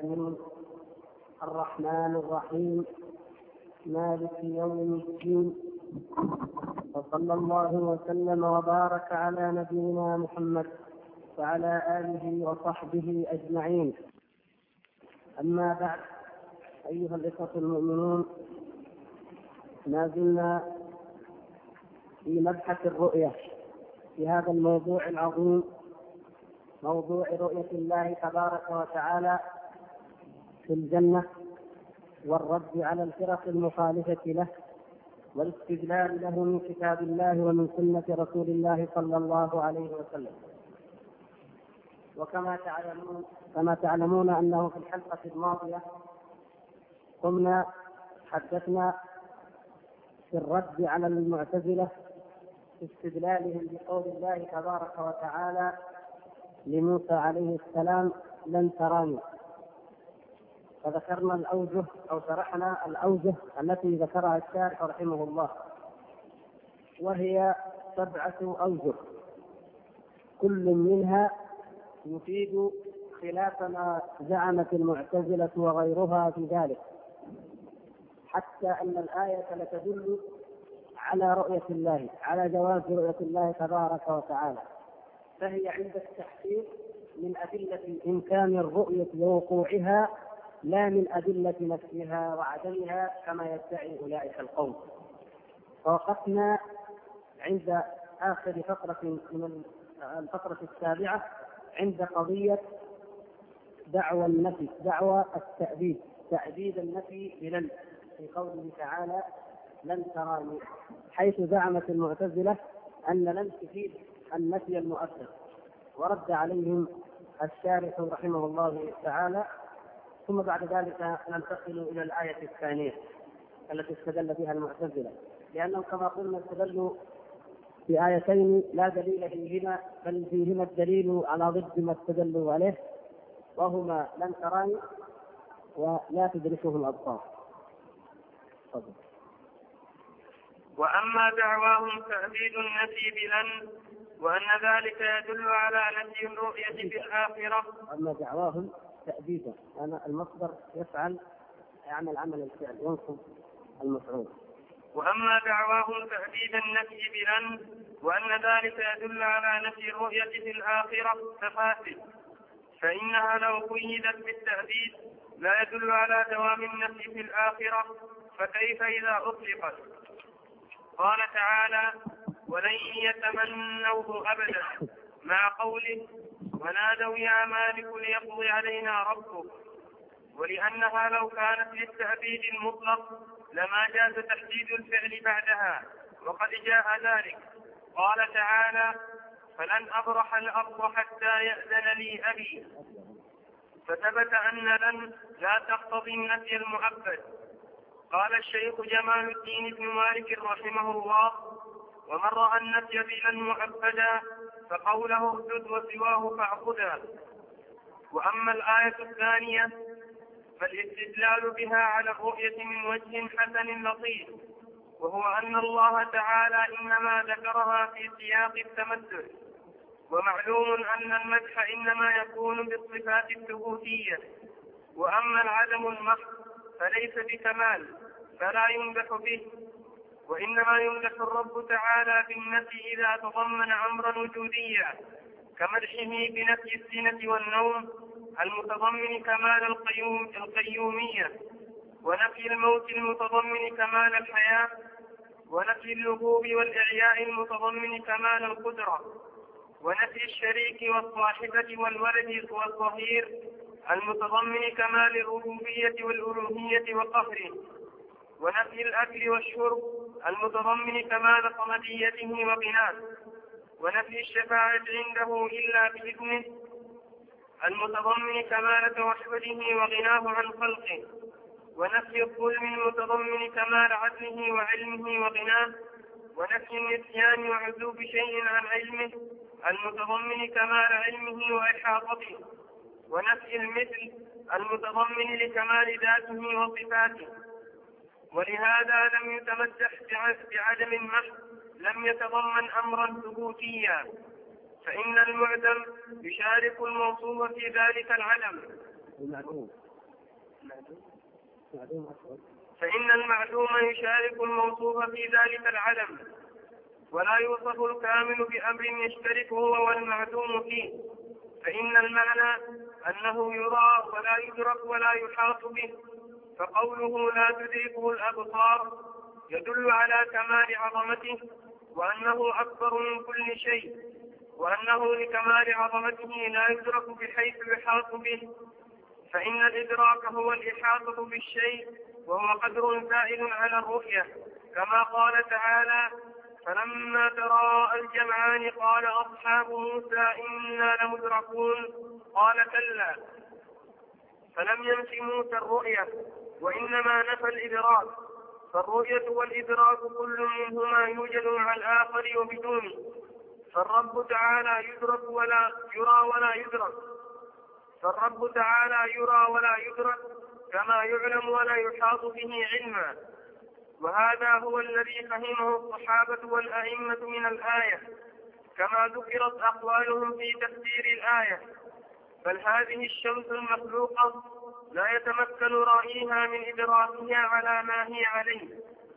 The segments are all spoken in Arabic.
العالمين الرحمن الرحيم مالك يوم الدين، وصلى الله وسلم وبارك على نبينا محمد وعلى آله وصحبه أجمعين. أما بعد، أيها الإخوة المؤمنون، ما زلنا في مبحث الرؤية في هذا الموضوع العظيم، موضوع رؤية الله تبارك وتعالى في الجنة، والرد على الفرق المخالفة له، والاستدلال له من كتاب الله ومن سنة رسول الله صلى الله عليه وسلم. وكما تعلمون أنه في الحلقة الماضية حدثنا في الرد على المعتزلة في استدلالهم بقول الله تبارك وتعالى لموسى عليه السلام لن تراني، فذكرنا الأوجه أو شرحنا الأوجه التي ذكرها الشارح رحمه الله، وهي 7 أوجه، كل منها يفيد خلاف ما زعمت المعتزلة وغيرها في ذلك، حتى أن الآية لتدل على رؤية الله، على جواز رؤية الله تبارك وتعالى، فهي عند التحقيق من أدلة إمكان الرؤية ووقوعها، لا من أدلة نفسها وعدمها كما يدعي أولئك القوم. فوقفنا عند آخر فقرة من الفقرة 7 عند قضية دعوى النفي، دعوى التأبيد، تأبيد النفي بلن، في قوله تعالى لن تراني، حيث زعمت المعتزلة أن لن تفيد النفي المؤثر، ورد عليهم الشارح رحمه الله تعالى. ثم بعد ذلك ننتقل إلى الآية الثانية التي استدل بها المعتزلة، لأنهم كما قلنا استدلوا في آيتين لا دليل فيهما، بل فيهما الدليل على ضد ما استدلوا عليه، وهما لن تراني ولا تدركه الأبصار. وأما دعواهم تأبيد النفي بلن، وأن ذلك يدل على نفي الرؤية في الآخرة. أما دعواهم تأبيدا، أنا المصدر يعمل عمل الفعل، ينصب المفعول. وأما دعواهم تأبيد النفي بلن، وأن ذلك يدل على نفي الرؤية في الآخرة ففاسد، فإنها لو قيدت بالتأبيد لا يدل على دوام النفي في الآخرة، فكيف إذا أطلقت؟ قال تعالى ولن يتمنوه أبدا، مع قوله ونادوا يا مالك ليقضي علينا ربك، ولأنها لو كانت للتأبيد المطلق لما جاز تحديد الفعل بعدها، وقد جاء ذلك. قال تعالى فلن أبرح الأرض حتى يأذن لي أبي، فثبت أن لن لا تقتضي النفي المؤبد. قال الشيخ جمال الدين بن مالك رحمه الله ومن رأى النفي بلن مؤبدا فقوله اردد وسواه فاعقدا. وأما الآية الثانية فالاستدلال بها على الرؤية من وجه حسن لطيف، وهو أن الله تعالى إنما ذكرها في سياق التمثل، ومعلوم أن المدح إنما يكون بالصفات الثبوتية، وأما العدم المحض فليس بكمال فلا يمدح به، وإنما يمدح الرب تعالى بالنفي إذا تضمن أمرا وجوديا، كمدحه بنفي السنة والنوم المتضمن كمال القيومية، ونفي الموت المتضمن كمال الحياة، ونفي اللغوب والإعياء المتضمن كمال القدرة، ونفي الشريك والصاحبة والولد والظهير المتضمن كمال الربوبية والألوهية وقهره، ونفي الأكل والشرب المتضمن كمال صمديته وغناه، ونفي الشفاعة عنده إلا بإذنه المتضمن كمال توحده وغناه عن خلقه، ونفي الظلم المتضمن كمال عدله وعلمه وغناه، ونفي النسيان وعزوب شيء عن علمه المتضمن كمال علمه وإحاطته، ونفي المثل المتضمن لكمال ذاته وصفاته. ولهذا لم يتمسح بعدم المحض لم يتضمن أمرا ثبوتيا، فإن المعدم يشارك الموصوف في ذلك العدم. فإن المعدوم يشارك الموصوف في ذلك العدم، ولا يوصف الكامل بأمر يشترك هو والمعدوم فيه، فإن المعنى أنه يرى ولا يدرك ولا يحاط به. فقوله لا تدركه الأبصار يدل على كمال عظمته، وأنه أكبر من كل شيء، وأنه لكمال عظمته لا يدرك بحيث يحاط به، فإن الإدراك هو الإحاطة بالشيء، وهو قدر زائد على الرؤية، كما قال تعالى: فلما تراءى الجمعان قال أصحاب موسى إنا لمدركون قال كلا، فلم ينف موسى الرؤية وإنما نفى الإدراك، فالرؤية والإدراك كل منهما يوجد مع الآخر وبدونه، فالرب تعالى يدرك ولا يرى ولا يدرك، فالرب تعالى يرى ولا يدرك كما يعلم ولا يحاط به علما. وهذا هو الذي فهمه الصحابة والأئمة من الآية، كما ذكرت أقوالهم في تفسير الآية. بل هذه الشمس المخلوقة لا يتمكن رأيها من إدراكها على ما هي عليه.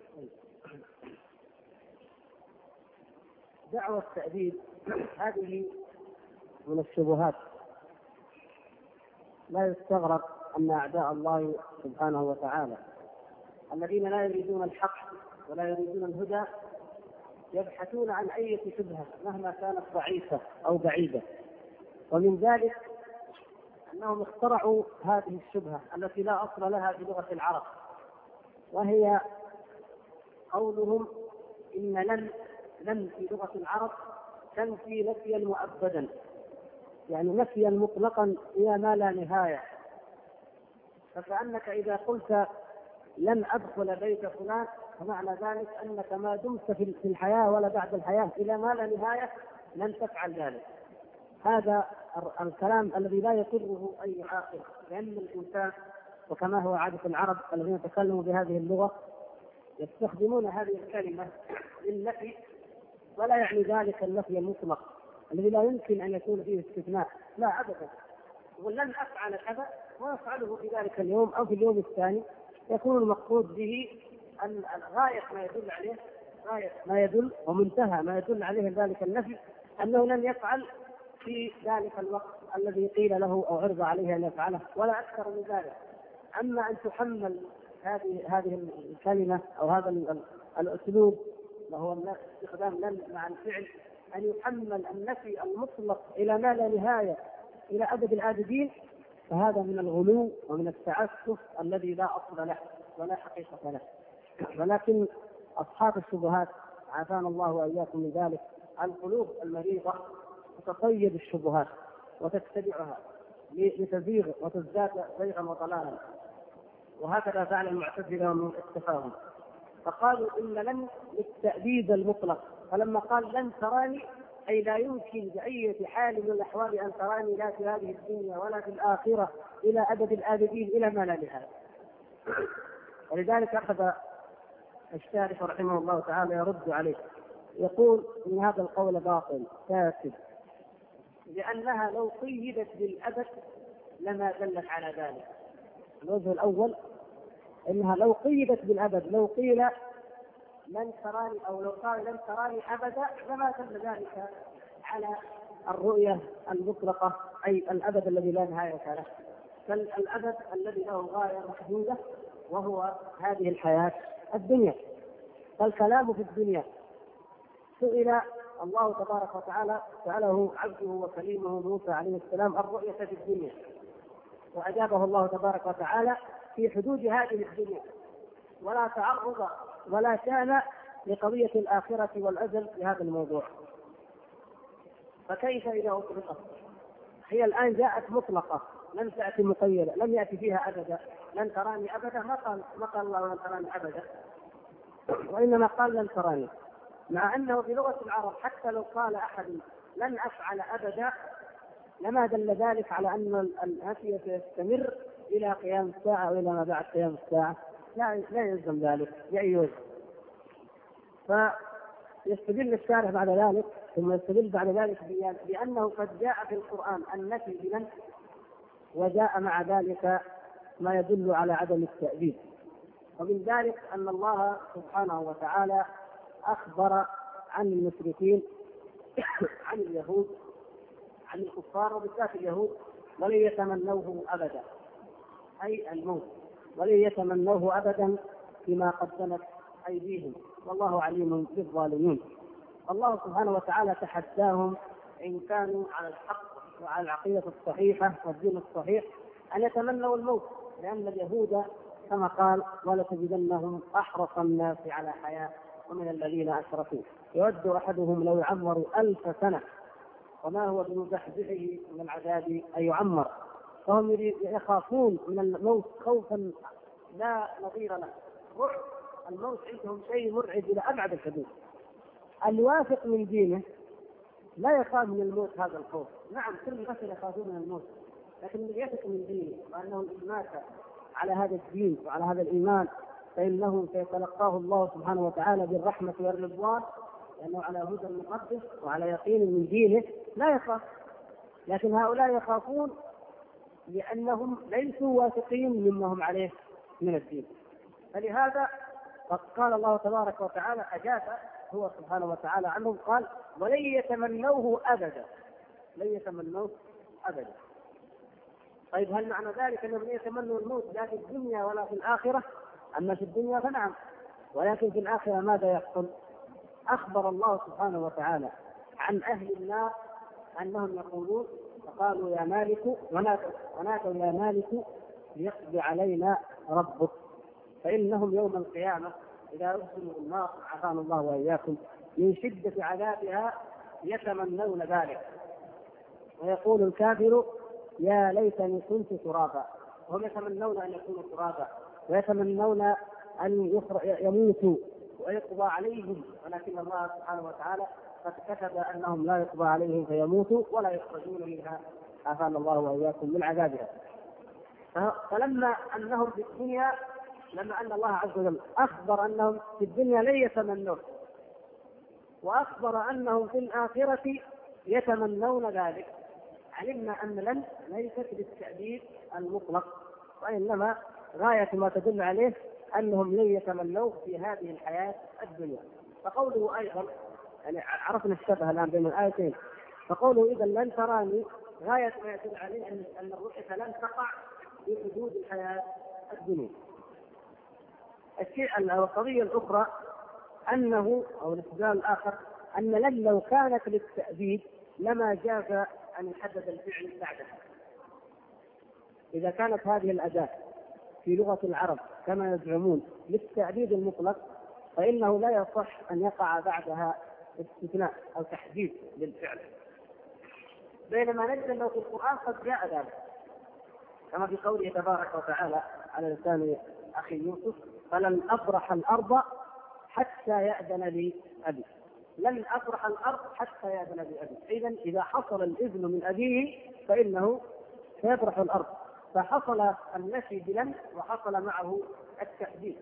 دعوى التأديب هذه من الشبهات، لا يستغرب أن أعداء الله سبحانه وتعالى الذين لا يريدون الحق ولا يريدون الهدى يبحثون عن أي شبهة مهما كانت ضعيفة أو بعيدة، ومن ذلك أنهم اخترعوا هذه الشبهة التي لا أصل لها في لغة العرب، وهي قولهم إن لن في لغة العرب تنفي نفيا مؤبدا، يعني نفيا مطلقا إلى ما لا نهاية. فكأنك إذا قلت لن أدخل بيت فلان فمعنى ذلك أنك ما دمت في الحياة ولا بعد الحياة إلى ما لا نهاية لن تفعل ذلك. هذا الكلام الذي لا يقره أي عاقل، لأن الإنسان وكما هو عادة العرب الذين يتكلموا بهذه اللغة يستخدمون هذه الكلمة للنفي، ولا يعني ذلك النفي المطلق الذي لا يمكن أن يكون فيه استثناء، لا أبدا. ولن أفعل كذا وأفعله في ذلك اليوم أو في اليوم الثاني، يكون المقصود به أن غاية ما يدل عليه، غاية ما يدل ومنتهى ما يدل عليه ذلك النفي أنه لن يفعل في ذلك الوقت الذي قيل له أو عرض عليه أن يفعله، ولا أكثر من ذلك. أما أن تحمل هذه الكلمة أو هذا الأسلوب وهو استخدام لن مع الفعل، أن يحمل النفي المطلق إلى ما لا نهاية إلى أبد الآبدين، فهذا من الغلو ومن التعسف الذي لا أصل له ولا حقيقة له. ولكن أصحاب الشبهات عافانا الله وإياكم من ذلك، القلوب المريضة تتصيد الشبهات وتتبعها لتزيغ وتزداد زيغا وضلالا، وهكذا فعل المعتزلة من اختفاهم، فقالوا إن لن للتأبيد المطلق، فلما قال لن تراني أي لا يمكن بأي حال من الأحوال أن تراني لا في هذه الدنيا ولا في الآخرة إلى أبد الآبدين إلى ما لا نهاية. ولذلك أخذ الشارح رحمه الله تعالى يرد عليه، يقول إن هذا القول باطل فاسد، لأنها لو قيدت بالأبد لما دلت على ذلك. الوجه الأول إنها لو قيدت بالأبد، لو قيل لن تراني أو لو قال لن تراني أبدا لما دل ذلك على الرؤية المطلقة، أي الأبد الذي لا نهاية له، بل الأبد الذي له غاية محدودة وهو هذه الحياة الدنيا. فالكلام في الدنيا سئل الله تبارك وتعالى، سأله عبده وكليمه موسى عليه السلام الرؤية في الدنيا، وأجابه الله تبارك وتعالى في حدود هذه الدنيا، ولا تعرض ولا كان لقضية الآخرة والأجل في هذا الموضوع. فكيف إذا أطلقت؟ هي الآن جاءت مطلقة، لم تأتي مقيدة، لم يأتي فيها أبدا، لن تراني أبدا، ما قال الله لن تراني أبدا، وإنما قال لن تراني، مع أنه بلغة العرب حتى لو قال أحد لن أفعل أبدا لما دل ذلك على أن النفي سيستمر إلى قيام الساعة وإلى ما بعد قيام الساعة، لا يلزم ذلك بأي وجه. فيستدل الشارح بعد ذلك، ثم يستدل بعد ذلك بأنه قد جاء في القرآن النفي بلن، وجاء مع ذلك ما يدل على عدم التأديب. ومن ذلك أن الله سبحانه وتعالى أخبر عن المشركين عن اليهود، عن الكفار وبالذات اليهود، ولن يتمنوه أبدا، أي الموت، ولن يتمنوه أبدا فيما قدمت أيديهم، والله عليم بالظالمين. الله سبحانه وتعالى تحداهم إن كانوا على الحق وعلى العقيدة الصحيحة والدين الصحيح أن يتمنوا الموت، لأن اليهود كما قال ولتجدنهم أحرص الناس على حياة ومن الذين أشركوا يود أحدهم لو يعمر 1000 سنة وما هو بمزحزحه من العذاب أن يعمر. فهم يخافون من الموت خوفا لا نظير له، رعب الموت عندهم شيء مرعب إلى أبعد الحدود. الواثق من دينه لا يخاف من الموت هذا الخوف، نعم كل البشر يخافون من الموت، لكن من يثق من دينه وأنه إن مات على هذا الدين وعلى هذا الإيمان فإنه سيتلقاه الله سبحانه وتعالى بالرحمة والرضوان، لأنه على هدى مقدس وعلى يقين من دينه لا يخاف. لكن هؤلاء يخافون لأنهم ليسوا واثقين مما هم عليه من الدين. فلهذا قال الله تبارك وتعالى أجاب هو سبحانه وتعالى عنهم، قال ولن يتمنوه أبدا، لن يتمنوه أبدا. طيب هل معنى ذلك أنهم يتمنوا الموت لا في الدنيا ولا في الآخرة؟ أما في الدنيا فنعم، ولكن في الآخرة ماذا يحصل؟ أخبر الله سبحانه وتعالى عن أهل النار أنهم يقولون فقالوا يا مالك ونادوا يا مالك ليقضي علينا ربك، فإنهم يوم القيامة إذا أدخلوا النار عافانا الله وإياكم من شدة عذابها يتمنون ذلك، ويقول الكافر يا ليتني كنت ترابا. هم يتمنون أن يكونوا ترابا ويتمنون أن يموتوا ويقضى عليهم، ولكن الله سبحانه وتعالى قد كتب أنهم لا يقضى عليهم فيموتوا ولا يخرجون منها عافانا الله وإياكم من عذابها. فلما أنهم في الدنيا، لما أن الله عز وجل أخبر أنهم في الدنيا لن يتمنون، وأخبر أنهم في الآخرة يتمنون ذلك، علمنا أن لن ليست للتأديب المطلق، وإنما غاية ما تدل عليه أنهم لن يتمنوا في هذه الحياة الدنيا. فقوله أيضا يعني عرفنا الشبه الآن بين الآيتين، فقوله إذا لن تراني غاية ما يدل عليه أن الرؤية لن تقع في حدود الحياة الدنيا. القضية الأخرى أنه أو الاستدلال الآخر أن لن لو كانت للتأديب لما جاز أن يحدد الفعل بعدها. إذا كانت هذه الأداة في لغة العرب كما يزعمون للتأديب المطلق فإنه لا يصح أن يقع بعدها استثناء أو تحديد للفعل، بينما نجد أنه في القرآن قد جاء ذلك كما في قوله تبارك وتعالى على لسان أخي يوسف فلن أبرح الأرض حتى يأذن لي أبي. لن أبرح الأرض حتى يأذن لي أبي، إذن إذا حصل الإذن من أبيه فإنه سيبرح الأرض، فحصل النفي بلن وحصل معه التحديد.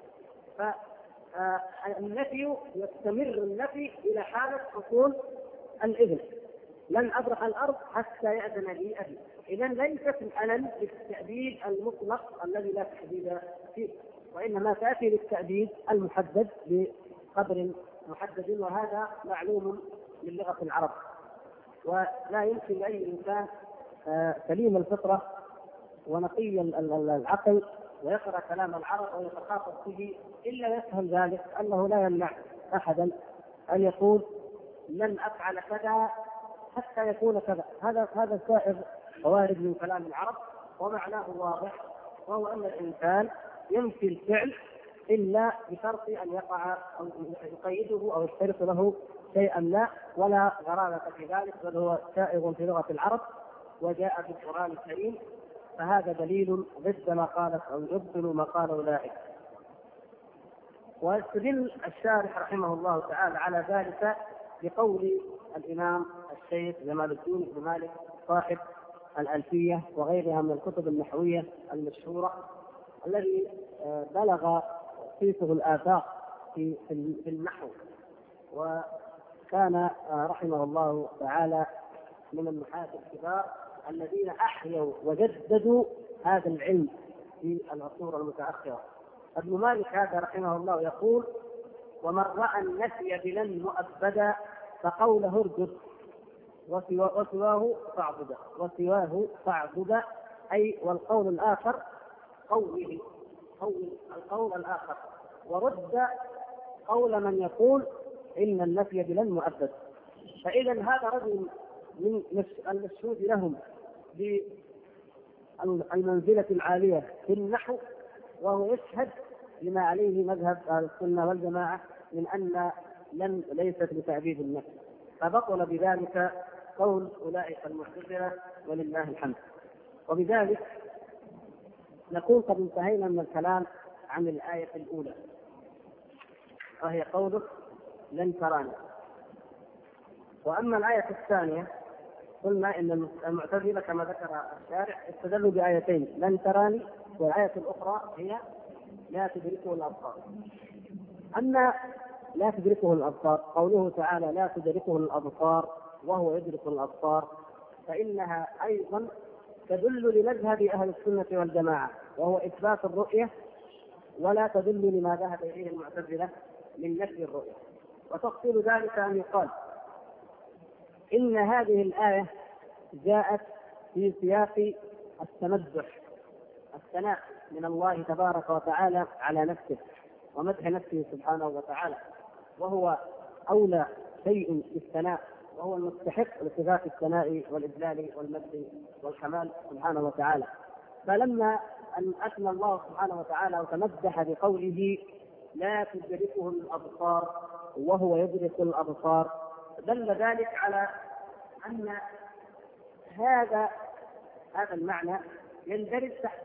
فالنفي يستمر النفي إلى حالة حصول الإذن، لن أبرح الأرض حتى يأذن لي أبي. إذن ليست الألم للتأديب المطلق الذي لا تحديد فيه، وإنما تأتي للتأديب المحدد بقدر محدد، وهذا معلوم من لغة العرب. ولا يمكن لأي إنسان سليم الفطرة ونقي العقل ويقرأ كلام العرب ويتخاطب به إلا يفهم ذلك أنه لا يمنع أحدا أن يقول لن أفعل كذا حتى يكون كذا. هذا سائر وارد من كلام العرب ومعناه واضح، وهو أن الإنسان ينفي الفعل إلا بشرط أن يقع أو يقيده أو يشترط له شيئا ما، ولا غرابة في ذلك، بل هو سائغ في لغة العرب وجاء في القرآن الكريم. فهذا دليل ضد ما قالت أو يبطل ما قال أولئك. ويستدل الشارح رحمه الله تعالى على ذلك بقول الإمام الشيخ جمال الدين بن مالك صاحب الألفية وغيرها من الكتب النحوية المشهورة، الذي بلغ صيته الآفاق في النحو، وكان رحمه الله تعالى من النحاة الكبار الذين أحيوا وجددوا هذا العلم في العصور المتأخرة. ابن مالك هذا رحمه الله يقول: ومن رأى النفي بلن مؤبدا فقوله ارجل وسواه فاعبد، أي والقول الآخر قول القول الآخر، ورد قول من يقول إن النفي بلن مؤبد. فإذا هذا رجل من المشهود لهم بالمنزلة العالية في النحو، وهو يشهد لما عليه مذهب أهل السنة والجماعة من أن لن ليست لتعبيد النفس، فبطل بذلك قول أولئك المعتزلة ولله الحمد. وبذلك نكون قد انتهينا من الكلام عن الآية الأولى، وهي قوله لن تراني. وأما الآية الثانية قلنا إن المعتزلة كما ذكر الشارع استدلوا بآيتين: لن تراني، والآية الأخرى هي لا تدركه الأبصار. أما لا تدركه الأبصار، قوله تعالى لا تدركه الأبصار وهو يدرك الأبصار، فإنها أيضا تدل لمذهب أهل السنة والجماعة، وهو إثبات الرؤية، ولا تدل لما ذهب إليه المعتزلة من نفي الرؤية. وتفصيل ذلك أن يقال إن هذه الآية جاءت في سياق التمدح، الثناء من الله تبارك وتعالى على نفسه ومدح نفسه سبحانه وتعالى، وهو أولى شيء بالثناء، وهو المستحق لصفات الثناء والإجلال والمجد والكمال سبحانه وتعالى. فلما أن أثنى الله سبحانه وتعالى وتمدح بقوله لا تدركه الأبصار وهو يدرك الأبصار، دل ذلك على أن هذا المعنى يندرج تحت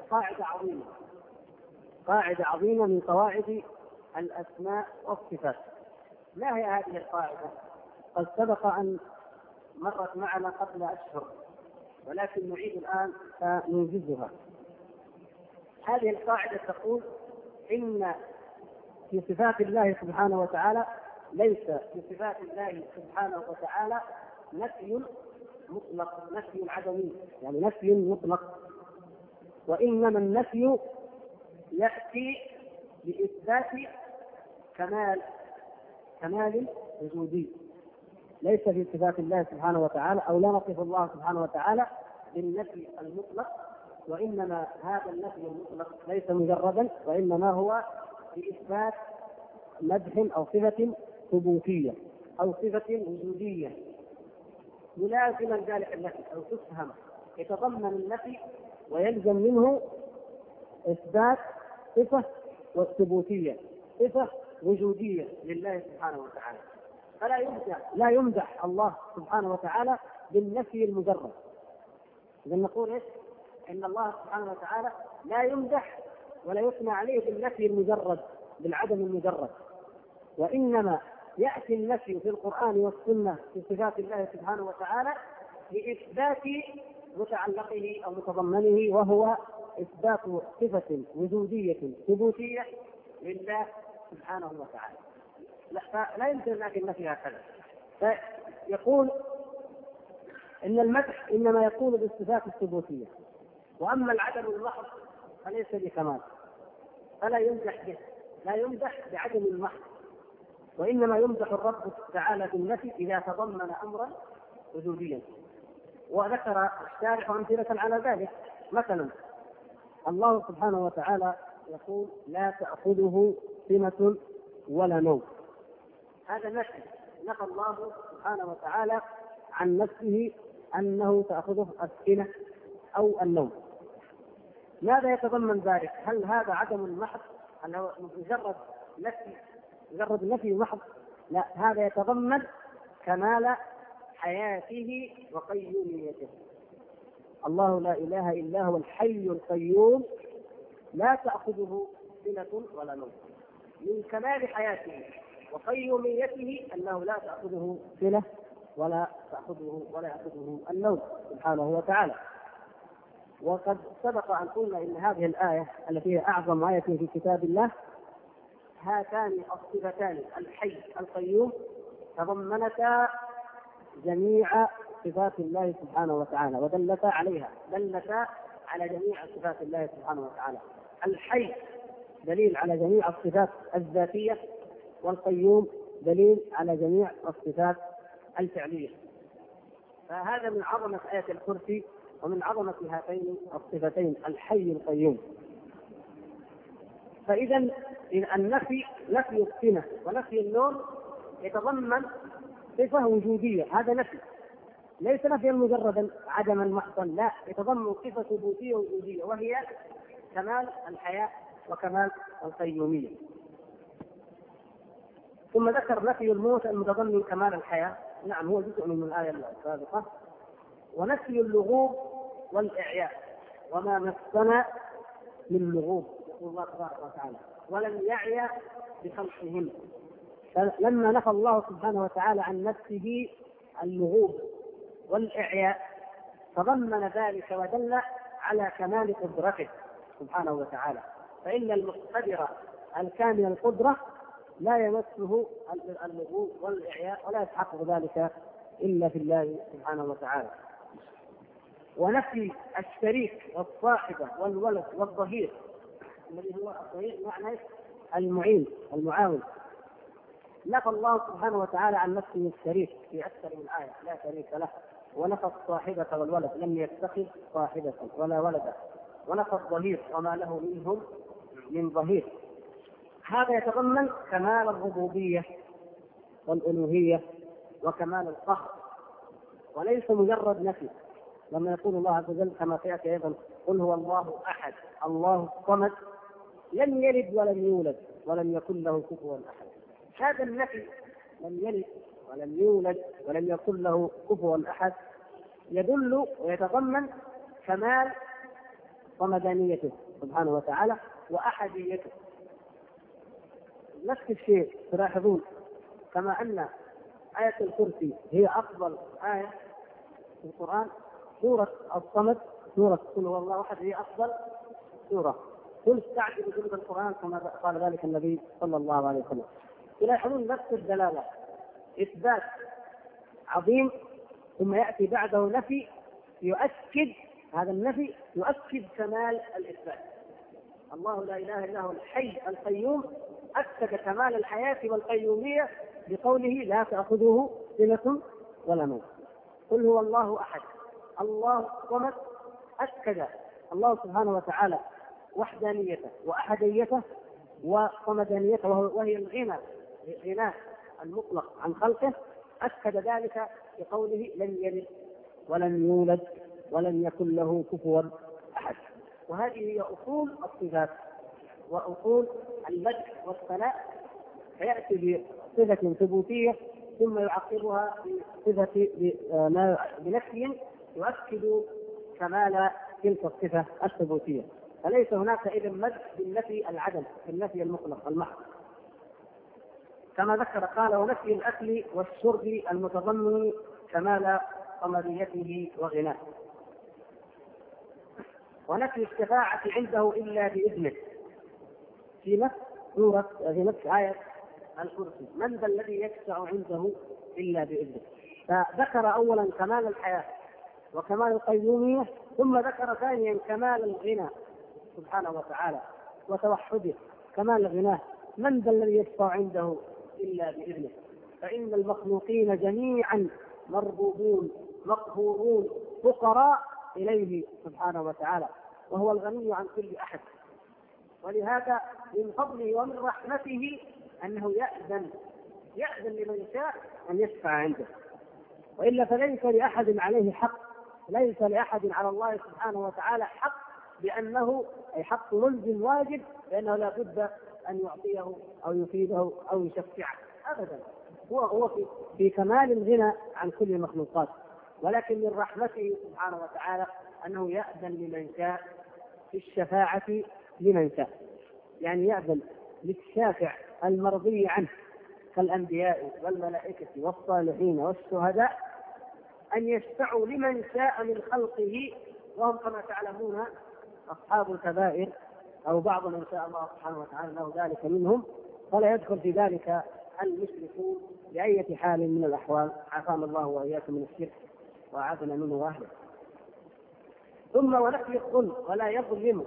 قاعدة عظيمة من قواعد الأسماء والصفات. ما هي هذه القاعدة؟ قد سبق أن مرت معنا قبل أشهر، ولكن نعيد الآن فننجزها. هذه القاعدة تقول إن في صفات الله سبحانه وتعالى ليس في صفات الله سبحانه وتعالى نفي مطلق، نفي عدمي، يعني نفي مطلق، وإنما النفي يأتي بإثبات كمال وجودي. ليس في صفات الله سبحانه وتعالى، أو لا نصف الله سبحانه وتعالى بالنفي المطلق، وإنما هذا النفي المطلق ليس مجردا، وإنما هو بإثبات مدح أو صفة ثبوتية أو صفة وجودية ملازما ذلك النفي أو تفهم، يتضمن النفي ويلزم منه إثبات صفة ثبوتية، صفة وجودية لله سبحانه وتعالى. فلا يمدح الله سبحانه وتعالى بالنفي المجرد. إذا نقول إيش؟ إن الله سبحانه وتعالى لا يمدح ولا يثنى عليه بالنفي المجرد، بالعدم المجرد، وإنما يأتي النفي في القرآن والسنة في صفات الله سبحانه وتعالى لإثبات متعلقه أو متضمنه، وهو إثبات صفة وجودية ثبوتية لله سبحانه وتعالى. لا يمكن أن النفي هكذا. فيقول إن المدح إنما يكون بالصفات الثبوتية، وأما العدم المحض فليس بكمال، فلا يمدح به، لا يمدح بعدم المحض، وإنما يمدح الرب تعالى بالنفي إذا تضمن أمرا وجوديا. وذكر الشارح أمثلة على ذلك. مثلا الله سبحانه وتعالى يقول لا تأخذه سنة ولا نوم. هذا نفى الله سبحانه وتعالى عن نفسه أنه تأخذه السنة أو النوم. ماذا يتضمن ذلك؟ هل هذا عدم محض أنه مجرد نفي محض؟ لا، هذا يتضمن كمال حياته وقيوميته. الله لا إله إلا هو الحي القيوم لا تأخذه سنة ولا نوم. من كمال حياته وقيوميته أنه لا تأخذه سنة ولا يأخذه النوم سبحانه وتعالى. وقد سبق أن قلنا إن هذه الآية التي هي أعظم آية في كتاب الله، هاتان الصفتان الحي القيوم تضمنتا جميع صفات الله سبحانه وتعالى، ودلتا عليها، دلتا على جميع صفات الله سبحانه وتعالى. الحي دليل على جميع الصفات الذاتية، والقيوم دليل على جميع الصفات الفعلية. فهذا من عظمة آية الكرسي ومن عظمة هاتين الصفتين الحي القيوم. فإذا النفي، نفي السنة ونفي النوم، يتضمن صفة وجودية، هذا نفي ليس نفيا مجردا عدما محضا، لا، يتضمن صفة ثبوتية وجودية، وهي كمال الحياة وكمال القيومية. ثم ذكر نفي الموت المتضمن كمال الحياة، نعم هو جزء من الآية السابقة. ونفي اللغوب والإعياء، وما مسنا من لغوب، يقول الله تبارك وتعالى ولم يعي بخلقهم. لما نفى الله سبحانه وتعالى عن نفسه اللغوب والإعياء تضمن ذلك ودل على كمال قدرته سبحانه وتعالى، فإن المقتدر الكامل القدرة لا يمسه اللغوب والإعياء، ولا يتحقق ذلك إلا في الله سبحانه وتعالى. ونفي الشريك والصاحبة والولد والظهير، الذي هو الظهير معنى المعين المعاون. نفى الله سبحانه وتعالى عن نفسه الشريك في أكثر من آية، لا شريك له. ونفى الصاحبة والولد، لم يتخذ صاحبة ولا ولدا. ونفى الظهير، وما له منهم من ظهير. هذا يتضمن كمال الربوبية والألوهية وكمال القهر، وليس مجرد نفي. لما يقول الله عز وجل كما سيأتي أيضا قل هو الله أحد الله الصمد لم يلد ولم يولد ولم يكن له كفوا أحد. هذا النفي لم يلد ولم يولد ولم يكن له كفوا أحد يدل ويتضمن كمال صمدانيته سبحانه وتعالى وأحديته. نفس الشيء تلاحظون كما أن آية الكرسي هي أفضل آية في القرآن، سورة الصمد، سورة قل هو الله أحد هي أفضل سورة. قل استعجلوا جنود القرآن كما قال ذلك النبي صلى الله عليه وسلم. تلاحظون نفس الدلالة، إثبات عظيم ثم يأتي بعده نفي يؤكد، هذا النفي يؤكد كمال الإثبات. الله لا إله إلا هو الحي القيوم، أكد كمال الحياة والقيومية بقوله لا تأخذه سنة ولا نوم. قل هو الله أحد الله الصمد، أكد الله سبحانه وتعالى وحدانيته وأحديته وصمدانيته، وهي الغنى المطلق عن خلقه، أكد ذلك بقوله لم يلد ولم يولد ولم يكن له كفوا أحد. وهذه هي أصول الصفات وأصول المدح والثناء، فيأتي بصفة ثبوتية ثم يعقبها بصفة بنفي يؤكد كمال تلك الصفة الثبوتية. فليس هناك إذن مدح بالنفي العدم، بالنفي المطلق المحض. كما ذكر قال ونفي الأكل والشرب المتضمن كمال قمريته وغناه. ونفي الشفاعة عنده إلا بإذنه في نفس آية الكرسي، من ذا الذي يشفع عنده إلا بإذنه. فذكر أولا كمال الحياة وكمال القيومية، ثم ذكر ثانيا كمال الغنى سبحانه وتعالى وتوحده، كمال الغنى، من ذا الذي يشفع عنده إلا بإذنه. فإن المخلوقين جميعا مربوبون مقهورون فقراء إليه سبحانه وتعالى، وهو الغني عن كل أحد. ولهذا من فضله ومن رحمته أنه يأذن لمن شاء أن يشفع عنده، وإلا فليس لأحد عليه حق، ليس لأحد على الله سبحانه وتعالى حق بأنه أي حق ملزم واجب لأنه لا بد أن يعطيه أو يفيده أو يشفعه أبدا. هو في كمال الغنى عن كل المخلوقات، ولكن من رحمته سبحانه وتعالى أنه يأذن لمن شاء في الشفاعة لمن شاء، يعني يأذن للشافع المرضي عنه كالأنبياء والملائكة والصالحين والشهداء أن يشفعوا لمن شاء من خلقه، وهم كما تعلمون أصحاب الكبائر أو بعض من شاء الله سبحانه وتعالى له ذلك منهم، فلا يدخل في ذلك المشركون بأية حال من الأحوال، عافانا الله وإياكم من الشرك وأعاذنا منه وأهله. ثم ونفي الظلم ولا يظلم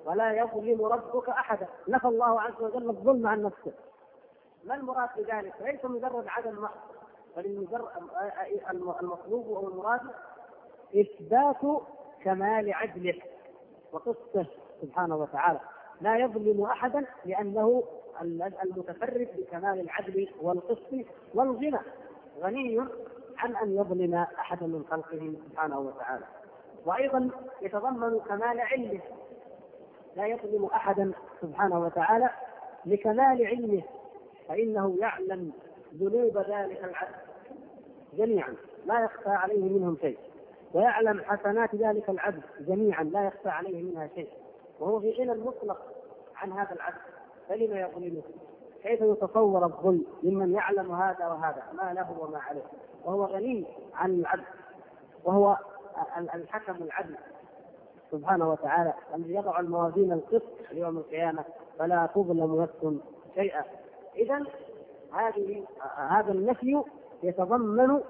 ولا يظلم ربك أحدا. نفى الله عز وجل الظلم عن نفسه. ما المراد بذلك؟ ليس مجرد عدم محض، بل المطلوب والمراد إثبات كمال عدله وقسطه سبحانه وتعالى. لا يظلم أحدا لأنه المتفرد بكمال العدل والقسط والغنى، غني عن أن يظلم أحدا من خلقه سبحانه وتعالى. وأيضا يتضمن كمال علمه، لا يظلم أحدا سبحانه وتعالى لكمال علمه، فإنه يعلم ذنوب ذلك العبد جميعا لا يخفى عليه منهم شيء، ويعلم حسنات ذلك العبد جميعا لا يخفى عليه منها شيء، وهو في غنى مطلق عن هذا العبد، فلما يظلمه؟ كيف يتصور الظلم ممن يعلم هذا وهذا ما له وما عليه، وهو غني عن العبد، وهو الحكم العدل سبحانه وتعالى الذي يضع الموازين القسط يوم القيامة فلا تظلم نفس شيئا. إذن هذا النفي يتضمن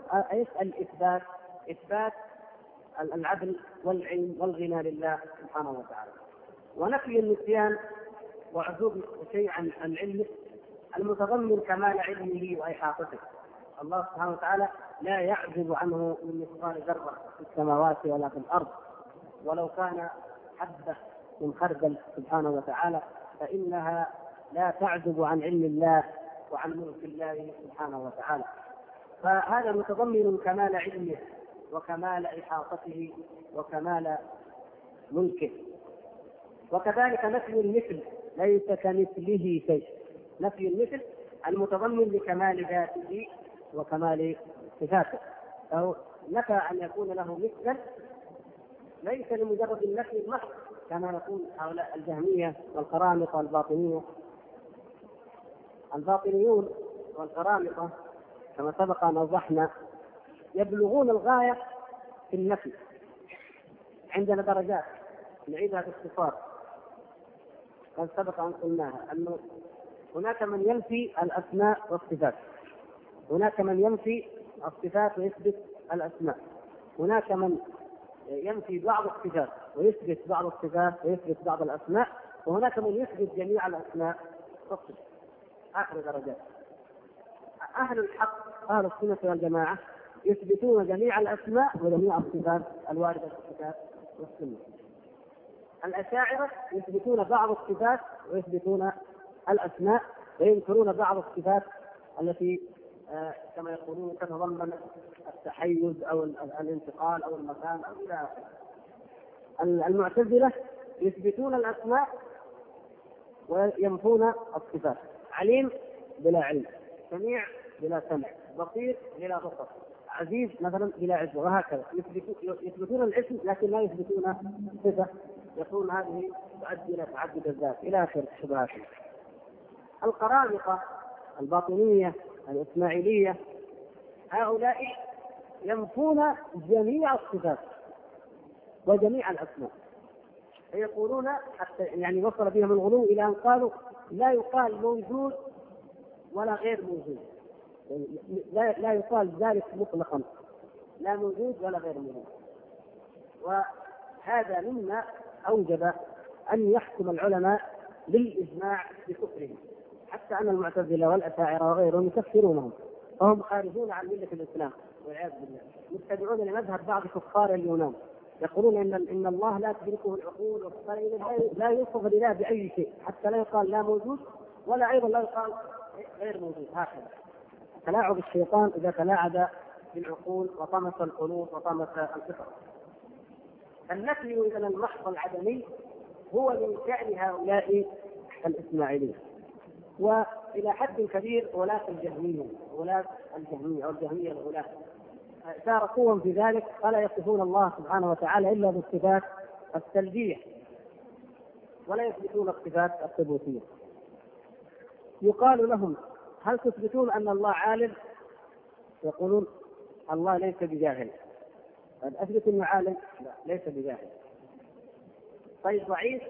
إثبات العدل والعلم والغنى لله سبحانه وتعالى، ونفي النسيان وعزوب شيء عن علمه المتضمن كمال علمه وإحاطته. الله سبحانه وتعالى لا يعزب عنه من مثقال ذرة في السماوات ولا في الأرض، ولو كان حبة من خردل سبحانه وتعالى فإنها لا تعزب عن علم الله وعن ملك الله سبحانه وتعالى. فهذا متضمن كمال علمه وكمال إحاطته وكمال ملكه. وكذلك نفي المثل، ليس كمثله شيء، نفي المثل المتضمن لكمال ذاته وكمال صفاته، أو نفى أن يكون له مثلا ليس لمجرد النفي المحض كما نقول هؤلاء الجهمية والقرامطة والباطنية. الباطنيون والقرامطة كما سبق أن وضحنا يبلغون الغاية في النفي. عندنا درجات نعيدها في اختصار، قد سبق أن قلناها، أنه هناك من ينفي الأسماء والصفات، هناك من ينفي الصفات ويثبت الأسماء، هناك من ينفي بعض الصفات ويثبت بعض الصفات ويثبت بعض الأسماء، وهناك من يثبت جميع الأسماء والصفات. آخر درجات. أهل الحق أهل السنة والجماعة يثبتون جميع الأسماء وجميع الصفات الواردة في الكتاب والسنة. الأشاعرة يثبتون بعض الصفات ويثبتون الأسماء وينكرون بعض الصفات التي كما يقولون تتضمن التحيز أو الانتقال أو المكان أو إلى آخره. المعتزلة يثبتون الأسماء وينفون الصفات. عليم بلا علم، سميع بلا سمع، بصير بلا بصر، عزيز مثلا بلا عز، وهكذا. يثبتون الاسم لكن لا يثبتون صفة، يقولون هذه تؤدي إلى تعدد الذات إلى آخر الشبهات. القرامطة الباطنية الإسماعيلية هؤلاء ينفون جميع الصفات وجميع الأسماء، فيقولون حتى يعني وصل بهم الغلو إلى أن قالوا لا يقال موجود ولا غير موجود، لا يقال ذلك مطلقا، لا موجود ولا غير موجود. وهذا مما أوجب أن يحكم العلماء بالإجماع بكفرهم، حتى أن المعتزلة والأشاعرة وغيرهم يكفرونهم، فهم خارجون عن ملة الإسلام والعياذ بالله، متبعون لمذهب بعض كفار اليونان، يقولون إن الله لا تدركه العقول، لا يوصف لله بأي شيء، حتى لا يقال لا موجود ولا أيضا لا يقال غير موجود. هكذا تلاعب الشيطان إذا تلاعب بالعقول وطمس القلوب وطمس الفطر. النفي إذن المحض العدمي هو من شأن هؤلاء الإسماعيلية، وإلى حد كبير ولاة الجهمية أو الجهمية الغلاة شاركوهم في ذلك، فلا يصفون الله سبحانه وتعالى إلا بالصفات السلبية ولا يثبتون الصفات الثبوتية. يقال لهم هل تثبتون أن الله عالم؟ يقولون الله ليس بجاهل. أثبت أنه عالم؟ لا، ليس بجاهل. طيب ضعيف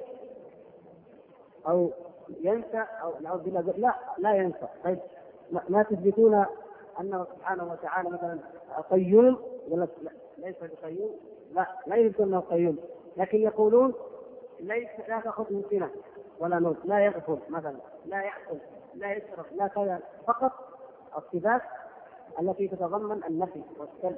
أو ينسى أو لا ينسى. طيب ما تثبتون أنه سبحانه وتعالى مثلا قيوم؟ لا ليس بقيوم، لا يثبتون أنه قيوم، لكن يقولون لا تأخذه سنة ولا نوم، لا يغفل مثلا، لا يأكل، لا يشرب، لا كذا، فقط الصفات التي تتضمن النفي والسلب.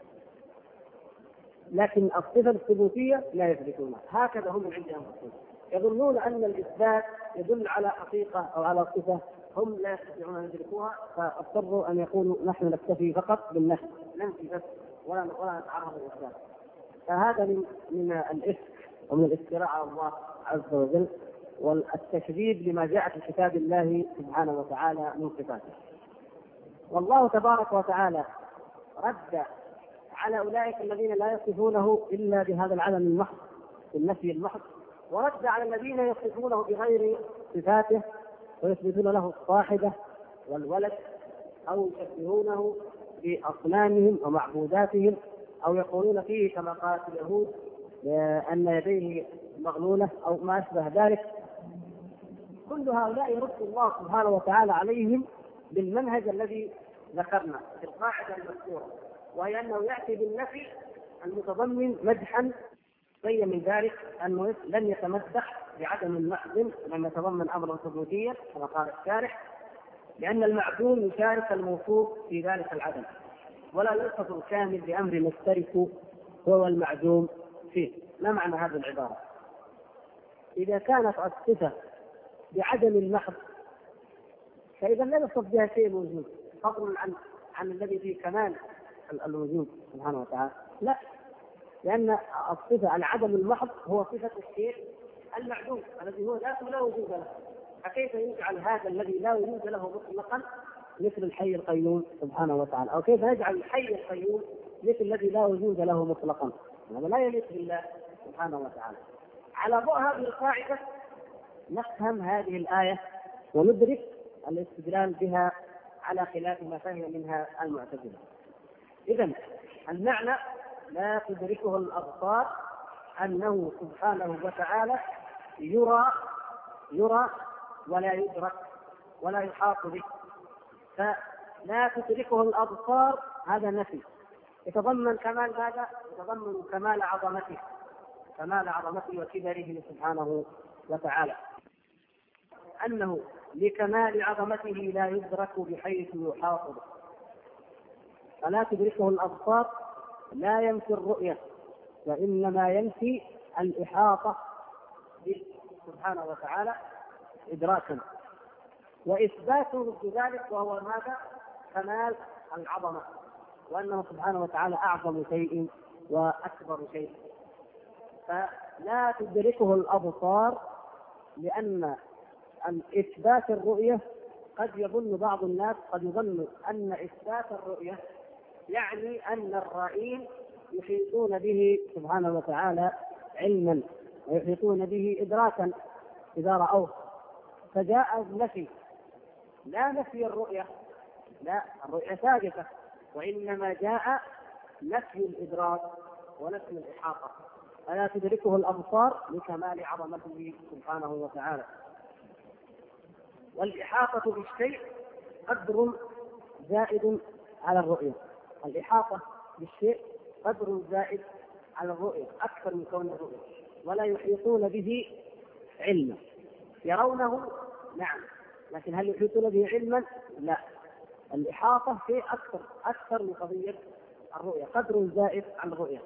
لكن الصفة الثبوتية لا يثبتونها، هكذا هم عند أنفسهم يظنون أن الإثبات يدل على حقيقة أو على صفة هم لا يستطيعون أن يدركوها، فاضطروا أن يقولوا نحن نكتفي فقط بالنفي، ننفي بس ولا نتعرض للإثبات. فهذا من الإفك ومن الافتراء على الله عز وجل والتكذيب لما جاء في كتاب الله سبحانه وتعالى من صفاته. والله تبارك وتعالى رد على أولئك الذين لا يصفونه إلا بهذا العلم المحض بالنفي المحض، ورد على الذين يصفونه بغير صفاته ويثبتون له الصاحبة والولد أو يشبهونه بأصنامهم ومعبوداتهم أو يقولون فيه كما قالت اليهود أن يديه مغلولة أو ما أشبه ذلك. كل هؤلاء يرد الله سبحانه وتعالى عليهم بالمنهج الذي ذكرنا في القاعدة المذكورة، وهي أنه يأتي بالنفي المتضمن مدحا، بين من ذلك أنه لن يتمدح بعدم المحض لم يتضمن أمرا ثبوتيا كما قال الشارح، لأن المعدوم يشارك الموصوف في ذلك العدم، ولا يوصف الكامل بأمر مشترك هو المعدوم فيه. ما معنى هذه العبارة؟ إذا كانت الصفة بعدم المحض فإذا لا يوصف بها شيء موجود فضلا عن الذي فيه كمال الوجود سبحانه وتعالى، لا، لأن الصفة العدم المحض هو صفة الشيء المعدوم الذي هو ذاته لا وجود له، فكيف يجعل هذا الذي لا وجود له مطلقا مثل الحي القيوم سبحانه وتعالى، أو كيف يجعل الحي القيوم مثل الذي لا وجود له مطلقا؟ هذا لا يليق بالله سبحانه وتعالى. على ضوء هذه القاعدة نفهم هذه الآية وندرك الاستدلال بها على خلاف ما فهم منها المعتزلة. إذن المعنى لا تدركه الأبصار أنه سبحانه وتعالى يرى ولا يدرك ولا يحاط به، فلا تدركه الأبصار هذا نفي يتضمن كمال هذا، يتضمن كمال عظمته وكبره سبحانه وتعالى، أنه لكمال عظمته لا يدرك بحيث يحاط به. فلا تدركه الأبصار لا ينفي الرؤية، وإنما ينفي الإحاطة به سبحانه وتعالى إدراكا، وإثباته بذلك وهو ماذا؟ كمال العظمة، وأنه سبحانه وتعالى أعظم شيء وأكبر شيء. فلا تدركه الأبصار لأن إثبات الرؤية قد يظن بعض الناس أن إثبات الرؤية يعني أن الرائين يحيطون به سبحانه وتعالى علما ويحيطون به إدراكا إذا رأوه، فجاء النفي، لا نفي الرؤية، لا، الرؤية ثابتة، وإنما جاء نفي الإدراك ونفي الإحاطة. فلا تدركه الأبصار لكمال عظمته سبحانه وتعالى. والإحاطة بالشيء قدر زائد على الرؤية، الإحاطة بالشيء قدر زائد على الرؤية أكثر من كون الرؤية، ولا يحيطون به علما، يرونه نعم، لكن هل يحيطون به علما؟ لا، الإحاطة شيء أكثر من قضية الرؤية، قدر زائد عن الرؤية.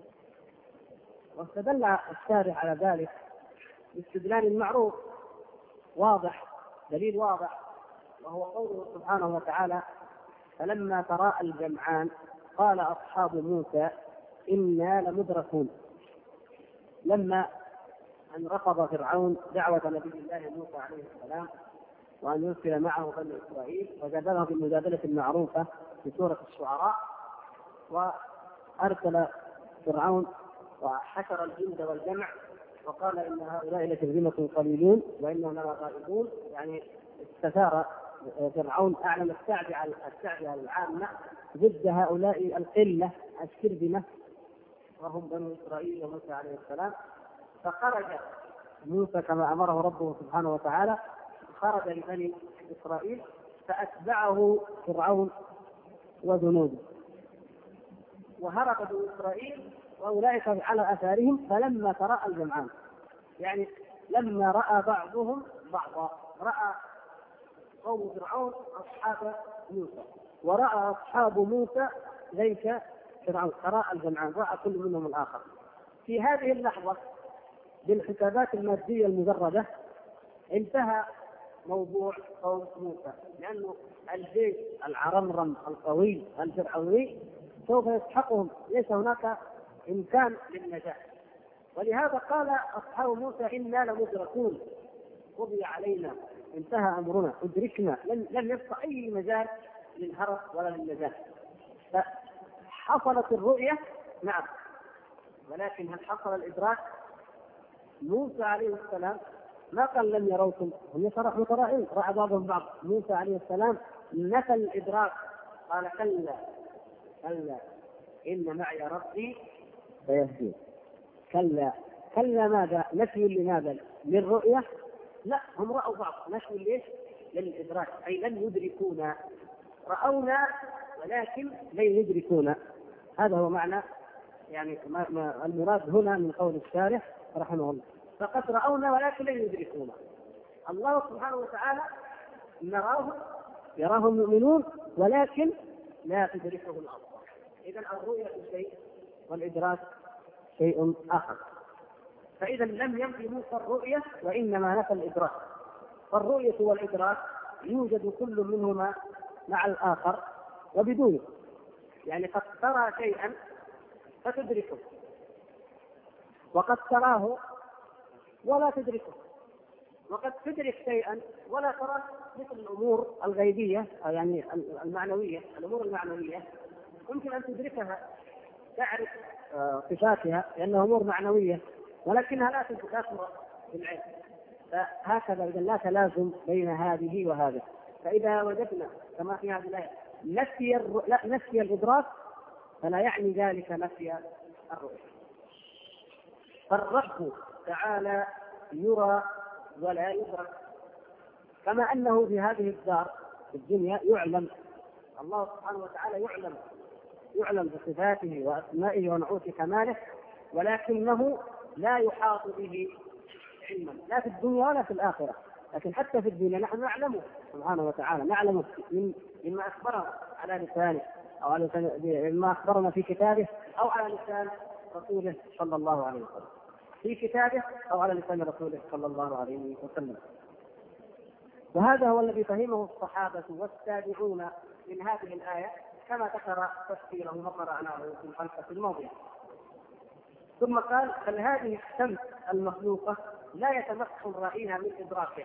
واستدل الشارح على ذلك باستدلال معروف واضح، دليل واضح، وهو قوله سبحانه وتعالى: فلما تراءى الجمعان قال أصحاب موسى إنا لمدركون. لما أن رفض فرعون دعوة نبي الله موسى عليه السلام وأن يرسل معه بني إسرائيل، وجادله بالمجادلة المعروفة في سورة الشعراء، وأرسل فرعون وحشر الجند والجمع وقال إن هؤلاء لشرذمة قليلون وإنهم لنا غائبون، يعني استثار فرعون أعلن التعبئة العامة ضد هؤلاء القلة الشرذمة وهم بنو إسرائيل وموسى عليه السلام. فخرج موسى كما أمره ربه سبحانه وتعالى، خرج لبني إسرائيل فأتبعه فرعون وجنوده، وهرب بنو إسرائيل وأولئك على آثارهم. فلما تراءى الجمعان، يعني لما رأى بعضهم بعضا، رأى قوم فرعون أصحاب موسى، ورأى أصحاب موسى ليس فرعون، تراءى الجمعان، رأى كل منهم الآخر. في هذه اللحظة بالحسابات المادية المجردة انتهى موضوع قوم موسى، لأنه الجيش العرمرم القوي الفرعوني سوف يسحقهم، ليس هناك إمكان للنجاة. ولهذا قال أصحاب موسى إنا لمدركون، قضي علينا، انتهى أمرنا، أدركنا، لم يبقى أي مجال للهرب ولا للنجاة. فحصلت الرؤية نعم، ولكن هل حصل الإدراك؟ موسى عليه السلام ما قال لم يروكم، هم متراءين، رأى بعضهم بعض. موسى عليه السلام نفى الإدراك، قال كلا كلا إن معي ربي سيهدين. كلا كلا ماذا؟ نفي لماذا؟ للرؤية؟ لا، هم رأوا بعض، نفي ليش؟ للإدراك، أي لن يدركونا، رأونا ولكن لن يدركونا. هذا هو معنى يعني ما المراد هنا من قول الشارح رحمه الله، فقد رأونا ولكن لن يدركونا. الله سبحانه وتعالى يراه المؤمنون ولكن لا تدركه الأبصار. إذا الرؤية شيء والإدراك شيء آخر. فإذا لم ينفي موسى الرؤية وإنما نفى الإدراك. فالرؤية والإدراك يوجد كل منهما مع الآخر وبدونه، يعني قد ترى شيئا فتدركه، وقد تراه ولا تدركه، وقد تدرك شيئا ولا ترى، مثل الأمور الغيبية يعني المعنوية. الأمور المعنوية يمكن أن تدركها، تعرف صفاتها لأنها أمور معنوية، ولكنها لا ترى بالعين. فهكذا إذا لا تلازم بين هذه وهذا. فإذا وجدنا كما في هذه الآية نفي الإدراك فلا يعني ذلك نفي الرؤية. فالرب تعالى يرى ولا يدرك، كما أنه في هذه الدار في الدنيا يعلم، الله سبحانه وتعالى يعلم بصفاته وأسمائه ونعوت كماله، ولكنه لا يحاط به علما، لا في الدنيا ولا في الآخرة. لكن حتى في الدنيا نحن نعلمه سبحانه وتعالى، نعلم مما أخبرنا على لسانه أو على مما أخبرنا في كتابه أو على لسان رسوله صلى الله عليه وسلم، في كتابه أو على لسان رسوله صلى الله عليه وسلم. وهذا هو الذي فهمه الصحابة والتابعون من هذه الآية، كما ذكر تفسيره وقرأناه في الحلقة الماضية. ثم قال بل هذه الشمس المخلوقة لا يتمكن رأيها من إدراكها،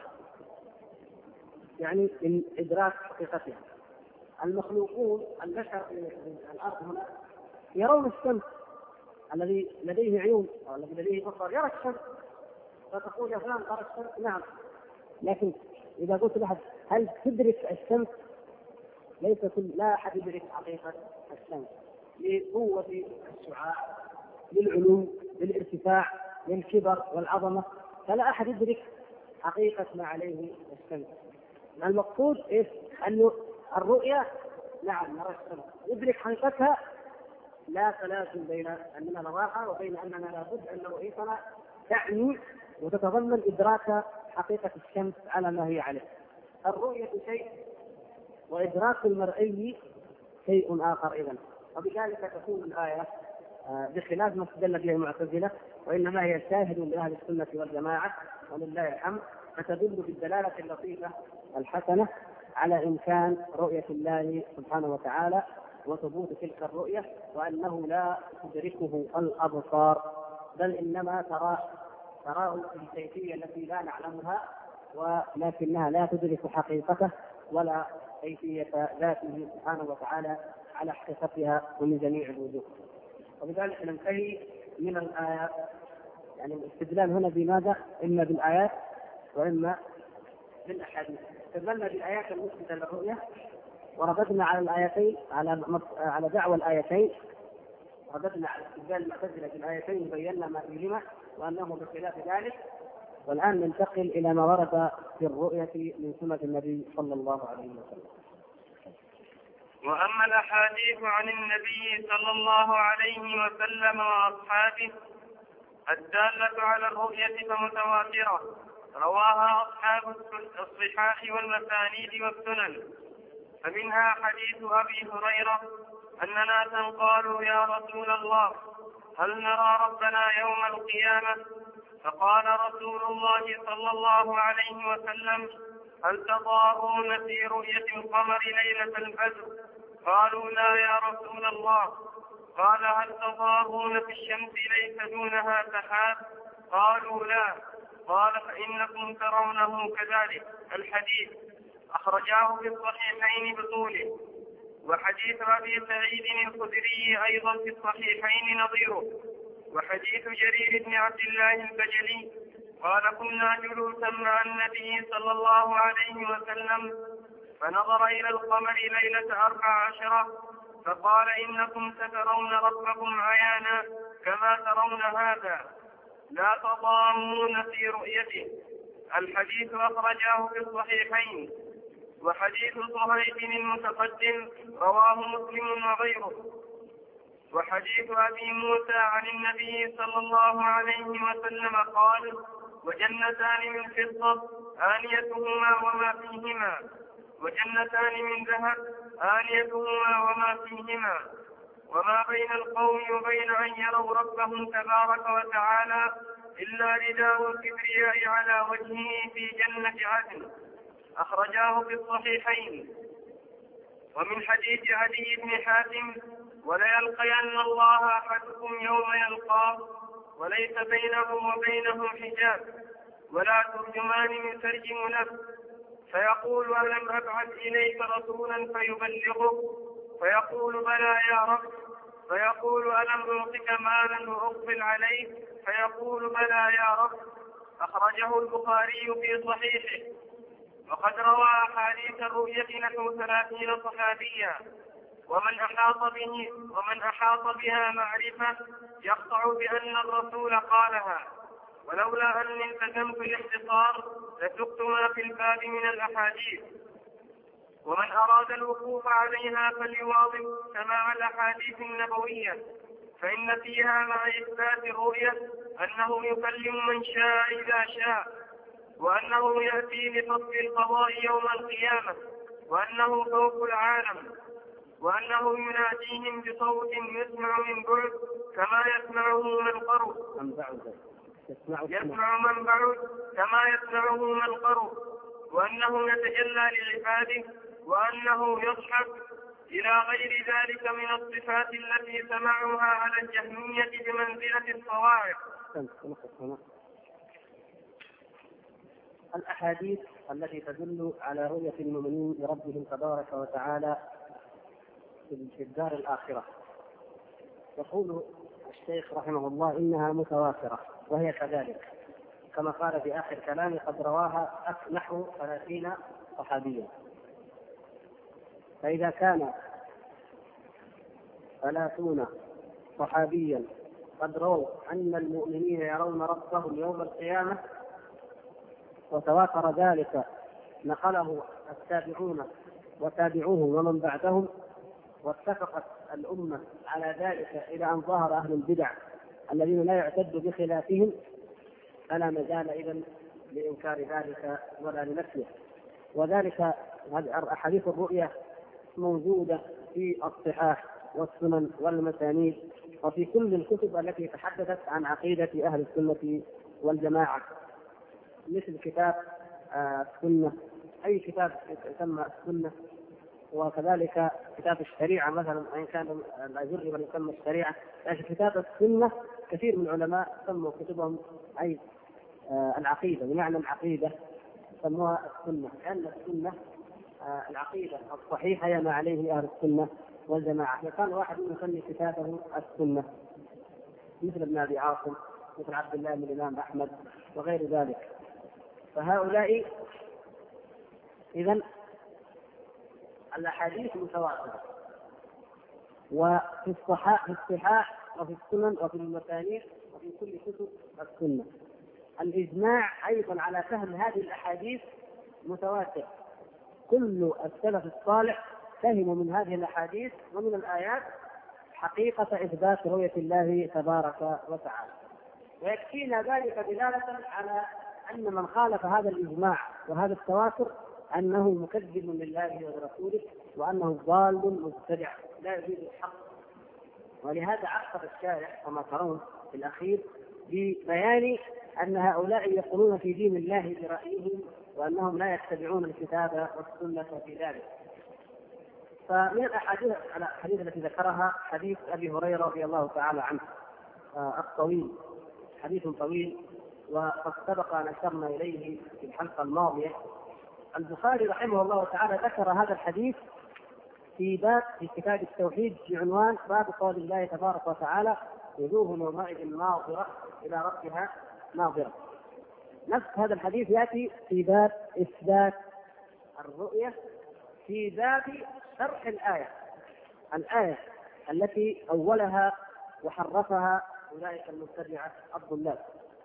يعني من إدراك حقيقتها. المخلوقون البشر في الأرض هنا يرون الشمس، الذي لديه عيون أو الذي لديه بصر يرى الشمس، فتقول يا فلان ترى الشمس؟ نعم. لكن إذا قلت لأحد هل تدرك الشمس؟ لا أحد يدرك حقيقة الشمس، لقوة الشعاع، للعلو، للارتفاع، للكبر والعظمة، فلا أحد يدرك حقيقة ما عليه الشمس. المقصود إيش؟ أن الرؤية نعم نرى الشمس، يدرك حقيقتها، لا تلازم بين أننا نراها وبين أننا لابد أن رؤيتنا تعني وتتضمن إدراك حقيقة الشمس على ما هي عليه. الرؤية شيء وإدراك المرئي شيء آخر إذن. وبذلك تكون الآية بخلاف ما استدل به المعتزلة، وإنما هي شاهد لأهل السنة والجماعة ولله الحمد، فتدل بالدلالة اللطيفة الحسنة على إمكان رؤية الله سبحانه وتعالى وثبوت تلك الرؤية، وأنه لا تدركه الأبصار بل إنما تراه في الكيفية التي لا نعلمها، ولكنها لا تدرك حقيقته ولا كيفية ذاته سبحانه وتعالى على حقيقتها ومن جميع الوجوه. وبذلك ننتهي من الآيات، يعني الاستدلال هنا بماذا؟ إما بالآيات وإما بالأحاديث. استدللنا بالآيات المثبتة للرؤية، ورددنا على الآيتين على دعوى الآيتين، رددنا على استدلال المعتزلة بالآيتين وبينا ما فيهما وأنه بخلاف ذلك. والآن ننتقل إلى ما ورد في الرؤية من سنة النبي صلى الله عليه وسلم. وأما الأحاديث عن النبي صلى الله عليه وسلم وأصحابه الدالة على الرؤية فمتواترة رواها أصحاب الصحاح والمسانيد والسنن. فمنها حديث أبي هريرة أن ناسا قالوا يا رسول الله هل نرى ربنا يوم القيامة؟ فقال رسول الله صلى الله عليه وسلم هل تضارون في رؤية القمر ليلة البدر؟ قالوا لا يا رسول الله. قال هل تضارون في الشمس ليس دونها سحاب؟ قالوا لا. قال فإنكم ترونه كذلك. الحديث أخرجاه في الصحيحين بطوله. وحديث أبي سعيد الخدري أيضا في الصحيحين نظيره. وحديث جرير بن عبد الله البجلي قال كنا جلوسا مع النبي صلى الله عليه وسلم فنظر إلى القمر ليلة 14 فقال إنكم سترون ربكم عيانا كما ترون هذا لا تضامون في رؤيته. الحديث أخرجاه في الصحيحين. وحديث صهيب المتقدم رواه مسلم وغيره. وحديث أبي موسى عن النبي صلى الله عليه وسلم قال وجنتان من فضة آنيتهما وما فيهما وجنتان من ذهب آنيتهما وما فيهما وما بين القوم وبين أن يروا ربهم تبارك وتعالى إلا رداء الكبرياء على وجهه في جنة عدن. أخرجاه في الصحيحين. ومن حديث عدي بن حاتم وليلقين الله أحدكم يوم يلقاه وليس بينه وبينه حجاب ولا ترجمان يترجم له فيقول ألم أبعث إليك رسولا فيبلغه فيقول بلى يا رب فيقول ألم أعطك مالا وأقبل عليه فيقول بلى يا رب. أخرجه البخاري في صحيحه. وقد روى أحاديث الرؤية نحو 30 صحابيا ومن أحاط بها معرفة يقطع بأن الرسول قالها. ولولا أن التزمت الاختصار لسقت ما في الباب من الأحاديث. ومن أراد الوقوف عليها فليواظب سماع الأحاديث النبوية فإن فيها مع إثبات الرؤية أنه يكلم من شاء إذا شاء وأنه يأتي لفصل القضاء يوم القيامة وأنه فوق العالم وأنه يناديهم بصوت يسمع من بعد كما يسمعه من قرب كما يسمعه من قرب وأنه يتجلى لعباده وأنه يضحك إلى غير ذلك من الصفات التي سمعها على الجهمية بمنزلة الصواعق. الأحاديث التي تدل على رؤية المؤمنين لربهم تبارك وتعالى في الدار الآخرة يقول الشيخ رحمه الله إنها متواترة وهي كذلك كما قال في آخر كلامه قد رواها نحو 30 صحابيا. فإذا كان 30 صحابيا قد رووا أن المؤمنين يرون ربهم يوم القيامة وتواتر ذلك نقله التابعون وتابعوهم ومن بعدهم واتفقت الأمة على ذلك إلى أن ظهر أهل البدع الذين لا يعتد بخلافهم فلا مجال إذن لإنكار ذلك ولا لنفيه. وذلك أحاديث الرؤية موجودة في الصحاح والسنن والمسانيد وفي كل الكتب التي تحدثت عن عقيدة أهل السنة والجماعة مثل كتاب السنة أي كتاب يسمى السنة وكذلك كتاب الشريعة مثلا إن كان الأجر من يسمى الشريعة لكن كتاب السنة كثير من العلماء سموا كتبهم أي العقيدة بمعنى العقيدة سموها السنة لأن السنة العقيدة الصحيحة هي ما عليه أهل السنة والجماعة. فكان واحد يسمي كتابه السنة مثل ابن أبي عاصم مثل عبد الله بن الإمام أحمد وغير ذلك. فهؤلاء إذن الأحاديث متواترة وفي الصحاح وفي السنن وفي المسانيد وفي كل كتب السنة. الإجماع أيضا على فهم هذه الأحاديث متواتر. كل السلف الصالح فهموا من هذه الأحاديث ومن الآيات حقيقة إثبات رؤية الله تبارك وتعالى. ويكفينا ذلك دلالة على أن من خالف هذا الإجماع وهذا التواتر أنه مكذب لله ولرسوله، وأنه ضال مبتدع لا يريد الحق. ولهذا عقب الشارع كما ترون في الأخير ببيان أن هؤلاء يقولون في دين الله برأيهم، وأنهم لا يتبعون الكتاب والسنة في ذلك. فمن الأحاديث التي ذكرها حديث أبي هريرة رضي الله تعالى عنه الطويل، حديث طويل وقد سبق أن أشرنا إليه في الحلقة الماضية. البخاري رحمه الله تعالى ذكر هذا الحديث في باب في كتاب التوحيد بعنوان باب قول الله تبارك وتعالى: وجوه يومئذ ناظرة إلى ربها ناظرة. نفس هذا الحديث يأتي في باب إثبات الرؤية في باب شرح الآية التي أولها وحرفها أولئك المبتدعة الضلال.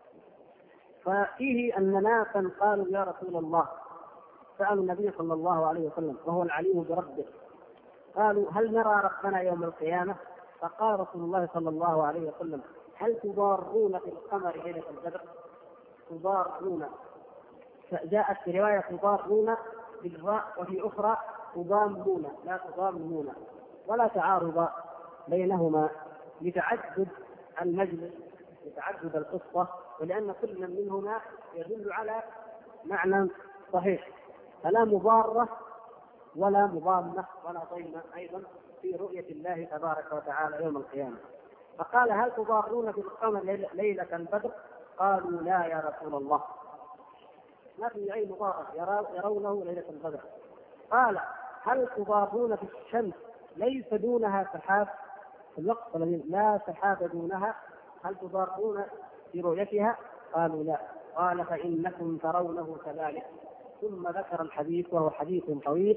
ففيه أن ناسا قالوا: يا رسول الله، سألوا النبي صلى الله عليه وسلم وهو العليم بربه، قالوا: هل نرى ربنا يوم القيامة؟ فقال رسول الله صلى الله عليه وسلم: هل تضارون في القمر ليلة البدر؟ تضارون، جاءت في رواية تضارون بالراء، وفي أخرى تضامون لا تضامون، ولا تعارض بينهما لتعدد المجلس، لتعدد القصة، ولأن كل منهما يدل على معنى صحيح، فلا مضارة ولا مضامة ولا ضيمة أيضا في رؤية الله تبارك وتعالى يوم القيامة. فقال: هل تضارون في القمر ليلة البدر؟ قالوا: لا يا رسول الله، ما في أي مضارة، يرونه ليلة البدر. قال: هل تضارون في الشمس ليس دونها سحاب؟ في الوقت الذي لا سحاب دونها، هل تضارون في رؤيتها؟ قالوا: لا. قال: فإنكم ترونه كذلك. ثم ذكر الحديث وهو حديث طويل.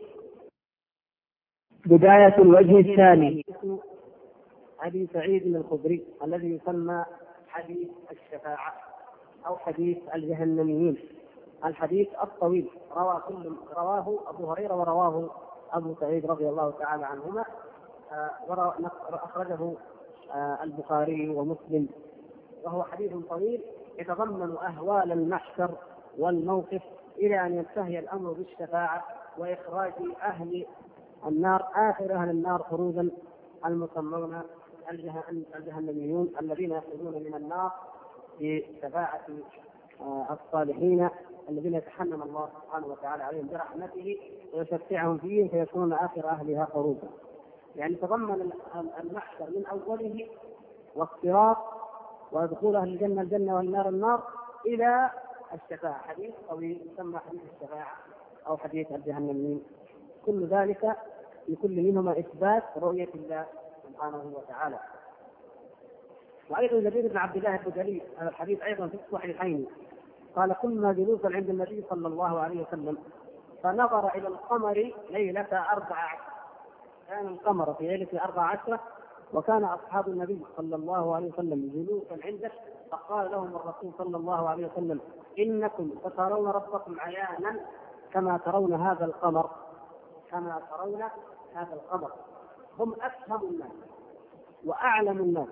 بداية الوجه الثاني أبي سعيد الخدري الذي يسمى حديث الشفاعة أو حديث الجهنميين، الحديث الطويل رواه أبو هريرة ورواه أبو سعيد رضي الله تعالى عنهما، أخرجه البخاري ومسلم، وهو حديث طويل يتضمن أهوال المحشر والموقف إلى أن ينتهي الأمر بالشفاعة وإخراج أهل النار، آخر أهل النار خروجا المسمون الجهنميون الذين يخرجون من النار بشفاعة الصالحين الذين يتحنن الله سبحانه وتعالى عليهم برحمته ويشفعهم فيه فيكونون آخر أهلها خروجا. يعني تضمن المحشر من أوله والصراط ودخول أهل الجنة الجنة والنار النار إلى الشفاعة. حديث طويل يسمى حديث الشفاعة أو حديث الجهنميين. كل ذلك في كل منهما إثبات رؤية الله سبحانه وتعالى. وأيضا جرير بن عبد الله البجلي هذا الحديث أيضا في الصحيحين قال: كنا جلوسا عند النبي صلى الله عليه وسلم فنظر إلى القمر ليلة 14. كان القمر في ليلة 14 وكان أصحاب النبي صلى الله عليه وسلم جلوسا عنده، فقال لهم الرسول صلى الله عليه وسلم: إنكم سترون ربكم عيانا كما ترون هذا القمر، كما ترون هذا القمر. هم أفهم الناس وأعلم الناس،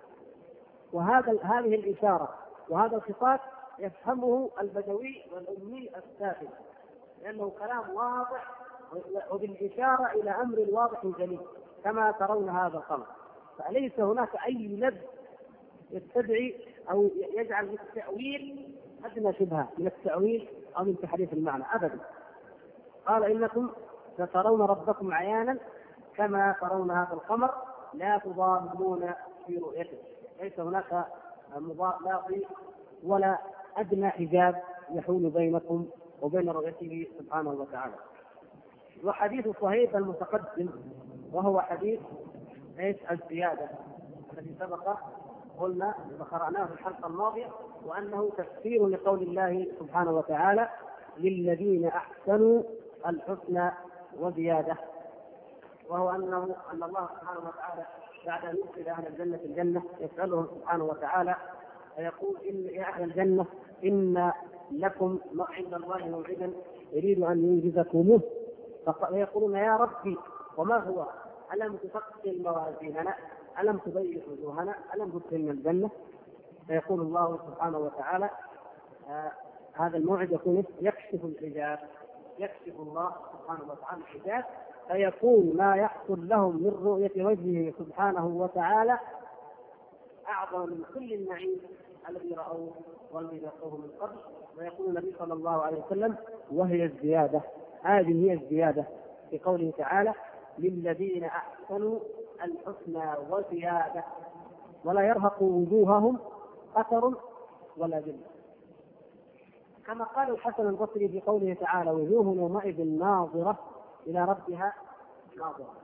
هذه الإشارة وهذا الخطاب يفهمه البدوي والأمي السافل، لأنه كلام واضح وبالإشارة إلى أمر واضح جليل كما ترون هذا القمر. فليس هناك أي لب يستدعي أو يجعل من التأويل أدنى شبهة من التأويل أو من تحريف المعنى أبدا. قال: إنكم سترون ربكم عيانا كما ترون هذا القمر لا تضامون في رؤيته. ليس هناك مضاد ولا أدنى حجاب يحول بينكم وبين رؤيته سبحانه وتعالى. وحديث صهيب المتقدم وهو حديث الزيادة الذي سبق قلنا وقرأناه في الحلقة الماضية، وأنه تفسير لقول الله سبحانه وتعالى: للذين أحسنوا الحسنى وزيادة، وهو أن الله سبحانه وتعالى بعد أن يدخل أهل الجنة الجنة يسألهم سبحانه وتعالى فيقول: يا أهل الجنة إن لكم عند الله موعدا يريد أن ينجزكموه، فيقولون: يا ربي وما هو؟ ألم تثقل موازيننا؟ ألم تبيض وجوهنا؟ ألم تدخلنا الجنة؟ فيقول الله سبحانه وتعالى هذا الموعد يكون يكشف الحجاب، يكشف الله سبحانه وتعالى الحجاب، فيكون ما يحصل لهم من رؤية وجهه سبحانه وتعالى أعظم من كل النعيم الذي رأوه والذي لقوه من قبل. ويقول النبي صلى الله عليه وسلم وهي الزيادة، هذه هي الزيادة في قوله تعالى للذين أحسنوا الحسنى وزيادة ولا يرهق وجوههم قتر ولا ذلة. كما قال الحسن البصري في قوله تعالى وجوه يومئذ ناظرة إلى ربها ناظرة،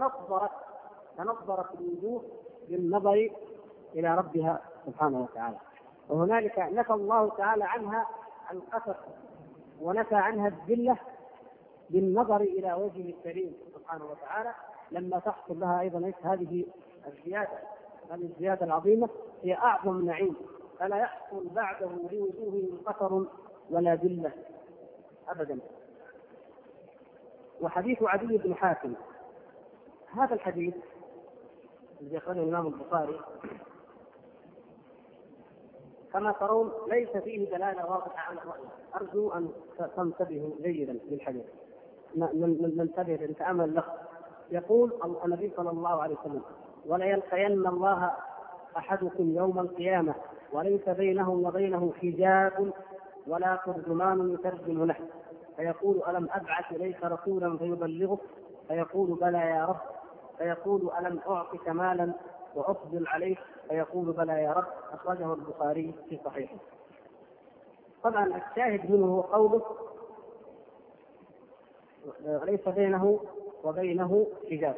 تنظرت الوجوه بالنظر إلى ربها سبحانه وتعالى. وهنالك نفى الله تعالى عنها القتر ونفى عنها الذلة بالنظر إلى وجهه الكريم سبحانه وتعالى لما تحصل لها أيضا هذه الزيادة العظيمة هي أعظم نعيم، فلا يحصل بعده لوجوههم قتر ولا ذلة أبدا. وحديث عدي بن حاتم، هذا الحديث الذي أخرجه الإمام البخاري كما ترون ليس فيه دلالة واضحة على الرؤية. أرجو أن تنتبهوا جيدا للحديث، ننتبه لنتأمل له. يقول النبي صلى الله عليه وسلم ولا يلقين الله أحدكم يوم القيامة وليس بينه وبينه حجاب ولا ترجمان يترجم له، فيقول ألم أبعث إليك رسولا فيبلغك؟ فيقول بلى يا رب. فيقول ألم أعطك مالا وأفضل عليك؟ فيقول بلى يا رب. أخرجه البخاري في صحيحه. طبعا الشاهد منه هو قوله ليس بينه وبينه حجاب،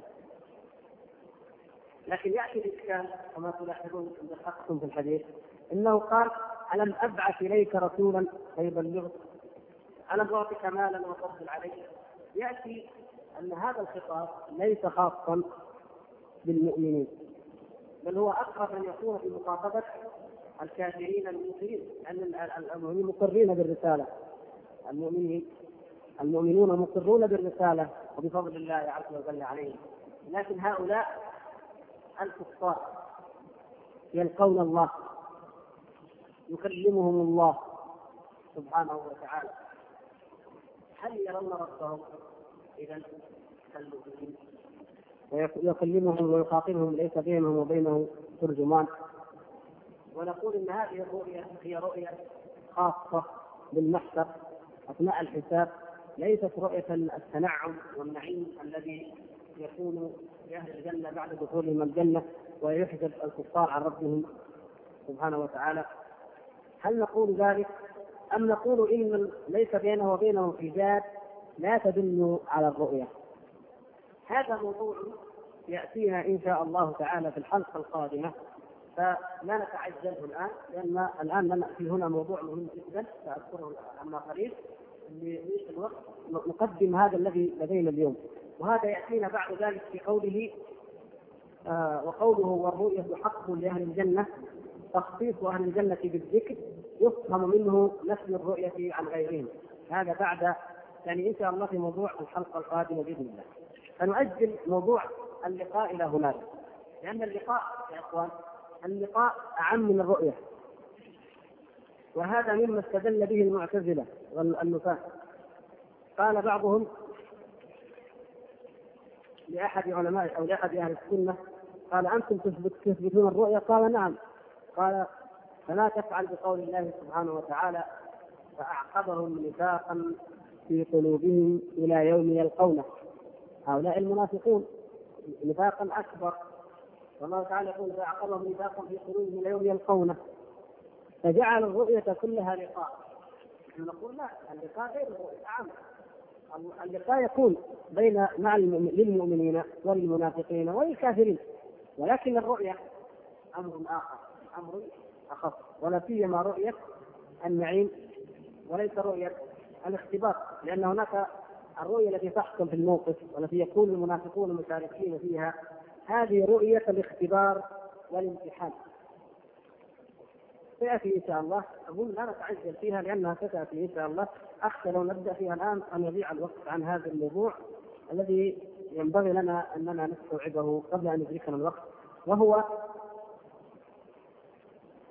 لكن يأتي الإشكال كما تلاحظون إن دققتم في الحديث إنه قال ألم أبعث إليك رسولا فيبلغك؟ ألم أعطك مالا وأفضل عليك؟ يأتي أن هذا الخطاب ليس خاصا بالمؤمنين، بل هو أقرب أن يكون في مخاطبة الكافرين المنكرين، لأن المؤمنين مقرين بالرسالة، المؤمنون مقرون بالرسالة وبفضل الله عز وجل عليهم. لكن هؤلاء الكفار يلقون الله، يكلمهم الله سبحانه وتعالى، هل يرون ربهم؟ إذا ويكلمهم ويخاطبهم ليس بينهم وبينه ترجمان. ونقول ان هذه الرؤيا هي رؤيا خاصه بالمحشر اثناء الحساب، ليست رؤيه التنعم والنعيم الذي يكون لاهل الجنه بعد دخولهم الجنه ويحجب الكفار عن ربهم سبحانه وتعالى. هل نقول ذلك ام نقول ان ليس بينه وبينه حجاب لا تدل على الرؤيه؟ هذا موضوع يأتينا إن شاء الله تعالى في الحلقة القادمة، فلا نتعجله الآن، لأن الآن نأتي هنا موضوع مهم جدا سأذكره عما قريب لضيق الوقت. نقدم هذا الذي لدينا اليوم، وهذا يأتينا بعد ذلك في قوله وقوله والرؤية حق لأهل الجنة، تخصيص أهل الجنة بالذكر يفهم منه نفي الرؤية عن غيرهم. هذا بعد يعني إن شاء الله في موضوع الحلقة القادمة بإذن الله. فنؤجل موضوع اللقاء إلى هناك، لأن اللقاء يا إخوان اللقاء أعم من الرؤية، وهذا مما استدل به المعتزلة والنفاة. قال بعضهم لأحد علماء أو لأحد أهل السنة قال أنتم تثبتون الرؤية؟ قال نعم. قال فلا تفعل بقول الله سبحانه وتعالى فأعقبهم نفاقا في قلوبهم إلى يوم يلقونه. هؤلاء المنافقون نفاقا أكبر، والله تعالى يقول فأعقبهم نفاقا في قلوبهم إلى يوم يلقونه، فجعل الرؤية كلها لقاء. نقول لا، اللقاء غير الرؤية عام. اللقاء يكون للمؤمنين والمنافقين والكافرين، ولكن الرؤية أمر آخر، أمر أخص، ولا سيما رؤية النعيم وليس رؤية الاختبار، لأن هناك الرؤية التي تحصل في الموقف والتي يكون المنافقون مشاركين فيها، هذه رؤية الاختبار والامتحان. سيأتي إن شاء الله، أقول لا نتعجل فيها لأنها ستأتي إن شاء الله. أخشى لو نبدأ فيها الآن أن يضيع الوقت عن هذا الموضوع الذي ينبغي لنا أننا نستوعبه قبل أن يدركنا الوقت، وهو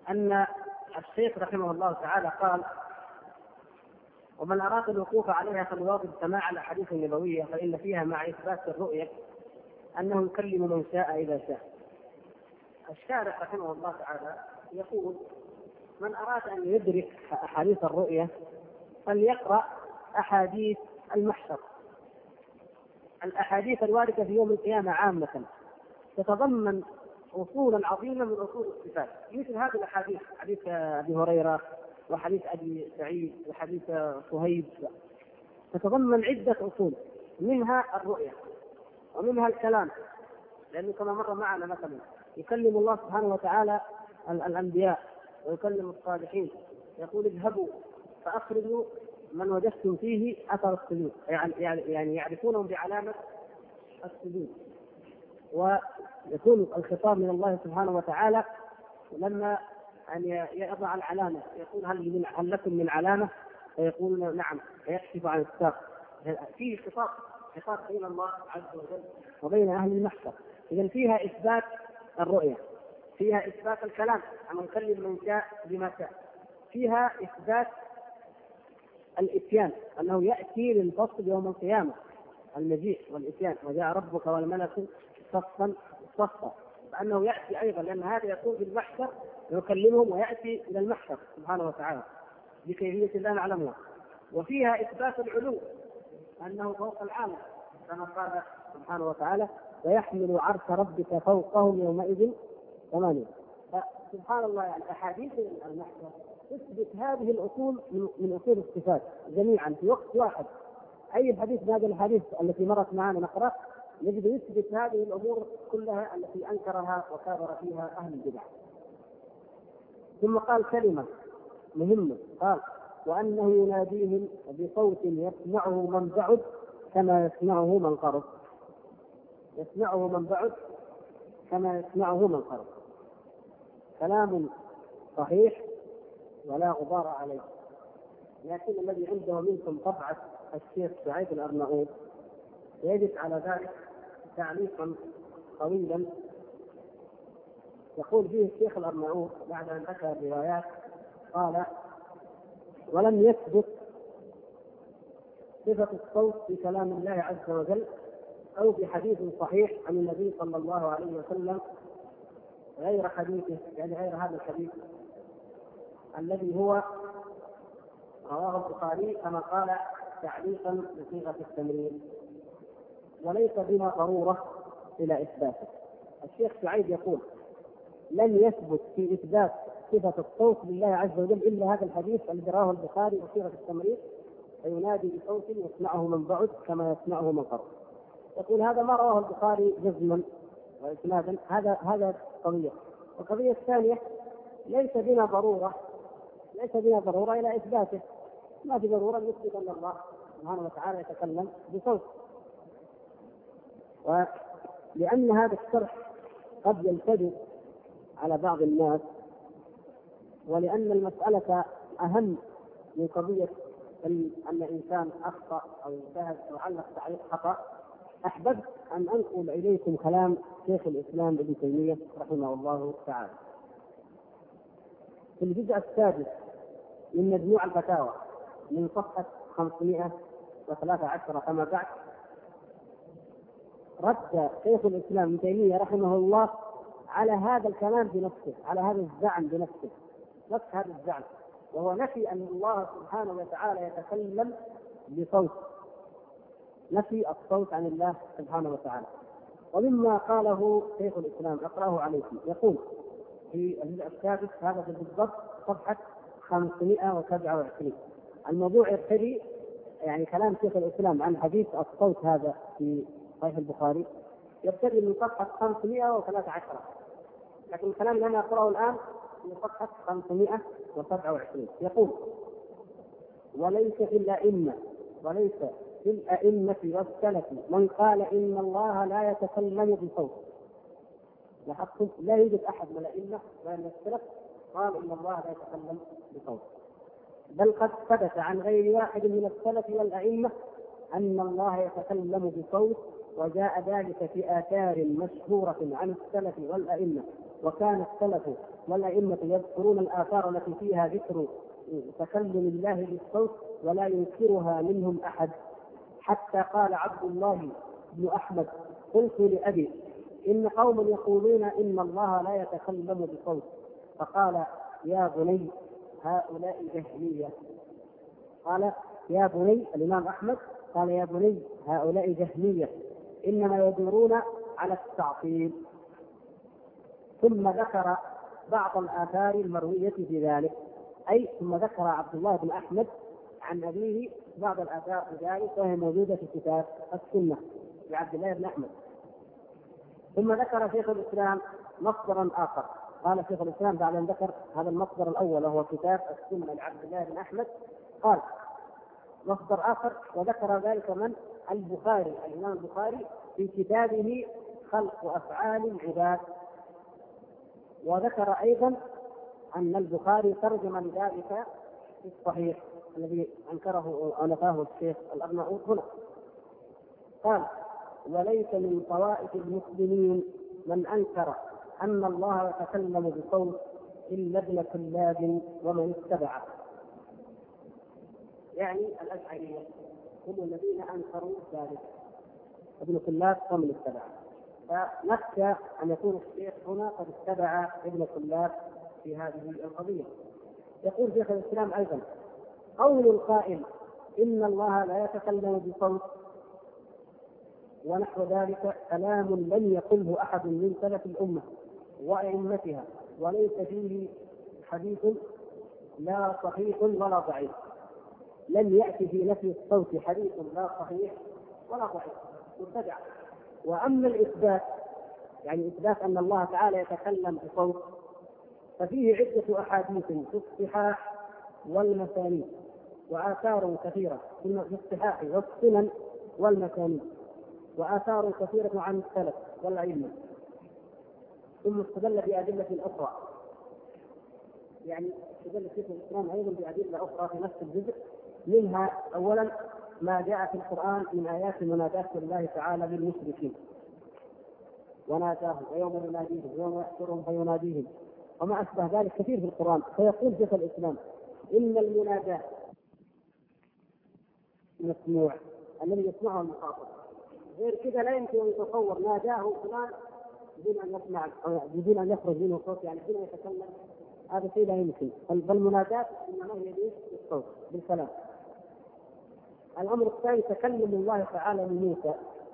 أن الشيخ رحمه الله تعالى قال: ومن أراد الوقوف عليها فليواظب سماع الأحاديث النبوية فإن فيها مع إثبات الرؤية أنه يكلم من شاء إذا شاء. الشارع رحمه الله تعالى يقول: من أراد أن يدرك أحاديث الرؤية فليقرأ أحاديث المحشر، الأحاديث الواردة في يوم القيامة عامة تتضمن أصولا عظيمة من أصول الصفات، مثل هذه الأحاديث، حديث أبي هريرة وحديث أبي سعيد وحديث صهيب، تتضمن عدة أصول، منها الرؤية ومنها الكلام، لأنه كما مر معنا مثلا يكلم الله سبحانه وتعالى الأنبياء ويكلم الصالحين، يقول: اذهبوا فأخرجوا من وجدتم فيه أثر السجود، يعني يعرفونهم بعلامة السجود. ويكون الخطاب من الله سبحانه وتعالى لما أن يضع العلامة يقول: هل لكم من علامة؟ فيقولون: نعم، فيكشف عن الساق. فيه خطاب بين الله عز وجل وبين أهل المحشر. إذن فيها إثبات الرؤية، فيها إثبات الكلام عن يكلم من شاء بما شاء، فيها إثبات الإتيان أنه يأتي للفصل يوم القيامة، المجيء والإتيان، وجاء ربك والملك صفا صفا، فأنه يأتي أيضا، لأن هذا يكون في المحشر يكلمهم ويأتي إلى المحشر سبحانه وتعالى بكيفية لا نعلمها. وفيها إثبات العلو أنه فوق العالم كما قال سبحانه وتعالى: ويحمل عرش ربك فوقهم يومئذ ثمانية. فسبحان الله، يعني أحاديث المحشر تثبت هذه الأصول من أصول الصفات جميعا في وقت واحد. أي حديث من هذه الحديث التي مرت معنا نقرأ نجد يثبت هذه الأمور كلها التي أنكرها وكابر فيها أهل البدع. ثم قال كلمة مهمة، قال: وأنه يناديهم بصوت يسمعه من بعد كما يسمعه من قرب. يسمعه من بعد كما يسمعه من قرب. كلام صحيح ولا غبار عليه. لكن الذي عنده منكم طبعة الشيخ سعيد الأرناؤوط يجد على ذلك تعليقا طويلا يقول فيه الشيخ الأرناؤوط بعد أن ذكر الروايات، قال: ولم يثبت صفة الصوت في كلام الله عز وجل أو بحديث صحيح عن النبي صلى الله عليه وسلم غير حديثه، يعني غير هذا الحديث الذي هو رواه البخاري كما قال تعليقا بصيغة التمرير، وليس بنا ضرورة إلى إثباته. الشيخ سعيد يقول: لم يثبت في إثبات صفة الصوت لله عز وجل إلا هذا الحديث الذي رواه البخاري بصيغة التمرير: فينادي بصوت يسمعه من بعد كما يسمعه من قرب. يقول: هذا ما رواه البخاري جزما وإسنادا، هذا قضية. والقضية الثانية: ليس بنا ضرورة إلى إثباته، ما في ضرورة نثبت أن الله سبحانه وتعالى يتكلم بصوت. ولأن هذا الشرح قد يلتبس على بعض الناس، ولأن المسألة أهم من قضية أن إنسان أخطأ أو انتهز أو علق تعليق خطأ، أحببت أن أنقل إليكم كلام شيخ الإسلام ابن تيمية رحمه الله تعالى في الجزء السادس من مجموع الفتاوى من صفحة 513 كما بعد. رد شيخ الإسلام ابن تيمية رحمه الله على هذا الكلام بنفسه، على هذا الزعم بنفسه، نفس هذا الزعم، وهو نفي أن الله سبحانه وتعالى يتكلم بصوت، نفي الصوت عن الله سبحانه وتعالى. ومما قاله شيخ الإسلام أقرأه عليكم، يقول في الجزء السادس هذا بالضبط صفحة 527. الموضوع يبتدي يعني كلام شيخ الإسلام عن حديث الصوت هذا في صحيح البخاري يبتدي من صفحة 513، لكن الكلام اللي أنا أقرأه الآن في صفحة 527. يقول: وليس في الأئمة والسلف من قال إن الله لا يتكلم بصوت. لاحظتم لا يوجد أحد من الأئمة ولا من السلف قال إن الله لا يتكلم بصوت، بل قد ثبت عن غير واحد من السلف والأئمة أن الله يتكلم بصوت، وجاء ذلك في آثار مشهورة عن السلف والأئمة وكان السلف والأئمة يذكرون الآثار التي فيها ذكر تكلم الله بالصوت ولا ينكرها منهم أحد، حتى قال عبد الله بن أحمد: قلت لأبي: إن قوم يقولون إن الله لا يتكلم بصوت، فقال: يا بني هؤلاء جهمية. قال: يا بني، الإمام أحمد قال: يا بني هؤلاء جهمية إنما يدورون على التعطيل. ثم ذكر بعض الآثار المروية في ذلك، أي ثم ذكر عبد الله بن أحمد عن أبيه بعض الآثار في ذلك، وهي موجودة في كتاب السنة لعبد الله بن أحمد. ثم ذكر شيخ الإسلام مصدرا آخر. قال شيخ الإسلام بعد أن ذكر هذا المصدر الأول وهو كتاب السنة لعبد الله بن أحمد، قال مصدر آخر وذكر ذلك من البخاري، الإمام البخاري في كتابه خلق أفعال العباد. وذكر أيضا أن البخاري ترجم لذلك في الصحيح الذي أنكره ونفاه الشيخ الأرناؤوط هنا. قال: وليس من طوائف المسلمين من أنكر أن الله يتكلم بصوت إلا ابن كلاب ومن اتبعه. يعني الأشعرية هم الذين أنكروا ذلك، ابن كلاب ومن اتبعه. فنخشى أن يكون الشيخ هنا قد اتبع ابن كلاب في هذه القضية. يقول شيخ الإسلام أيضا: قول القائل إن الله لا يتكلم بصوت ونحو ذلك كلام لم يقله أحد من سلف الأمة وأئمتها، وليس فيه حديث لا صحيح ولا ضعيف. لم يأتي في نفي الصوت حديث لا صحيح ولا ضعيف، مبتدع. وأما الإثبات، يعني إثبات أن الله تعالى يتكلم بصوت، ففيه عدة أحاديث في الصحاح والمسانيد وآثار كثيرة في الصحاح والسنن والمسانيد، وآثار كثيرة عن السلف والأئمة. ثم استدل بأدلة أخرى، يعني استدل شيخ الإسلام أيضا بأدلة أخرى في نفس الجزء، منها أولا ما جاء في القرآن من آيات مناداة الله تعالى للمشركين: وناداهم ويوم يناديهم ويوم يحشرهم فيناديهم، وما أشبه ذلك كثير في القرآن. فيقول شيخ الإسلام: إن المناداة مسموع، الذي يسمعه المخاطب، غير كذا لا يمكن أن يتصور ناداه فلان بدون أن يسمع، بدون أن يخرج منه صوت، يعني بدون أن يتكلم، هذا شيء لا يمكن. فالمناداة إنما هي بالصوت بالكلام. الأمر الثاني تكلم الله تعالى لموسى.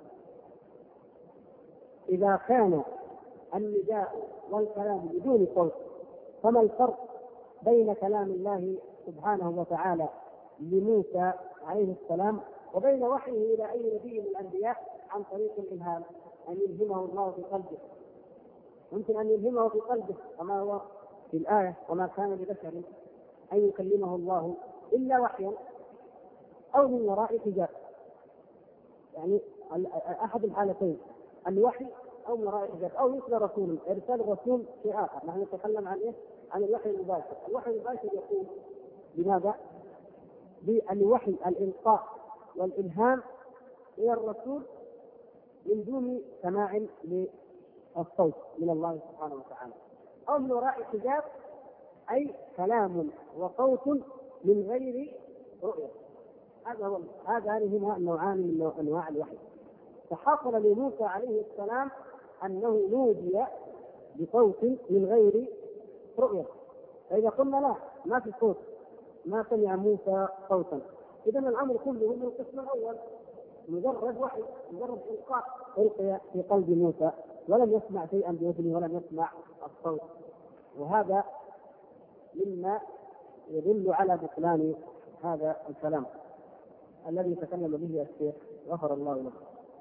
إذا كان النداء والكلام بدون صوت، فما الفرق بين كلام الله سبحانه وتعالى لموسى عليه السلام وبين وحيه إلى أي نبي من الأنبياء عن طريق الإلهام، أن يلهمه الله في قلبه؟ ممكن أن يلهمه في قلبه كما هو في الآية: وما كان لبشر أن يكلمه الله إلا وحيا أو من وراء حجاب. يعني أحد الحالتين، الوحي أو من وراء حجاب، أو يرسل رسول. إرسال الرسول شيء آخر، نحن نتكلم عن إيه؟ عن الوحي المباشر. الوحي المباشر يقول بماذا؟ بالوحي الإلقاء والإلهام إلى الرسول من دون سماع للصوت من الله سبحانه وتعالى، أو من وراء حجاب، أي كلام وصوت من غير رؤية. هذان هما نوعان من أنواع الوحي. فحصل لموسى عليه السلام أنه نودي بصوت من غير رؤية. فإذا قلنا لا، ما في صوت، ما سمع موسى صوتا، إذا الأمر كله من القسم الأول، مجرد وحي، مجرد إلقاء ألقي في قلب موسى ولم يسمع شيئا بأذنه ولم يسمع الصوت. وهذا مما يدل على بطلان هذا الكلام الذي تكلم به الشيخ غفر الله له.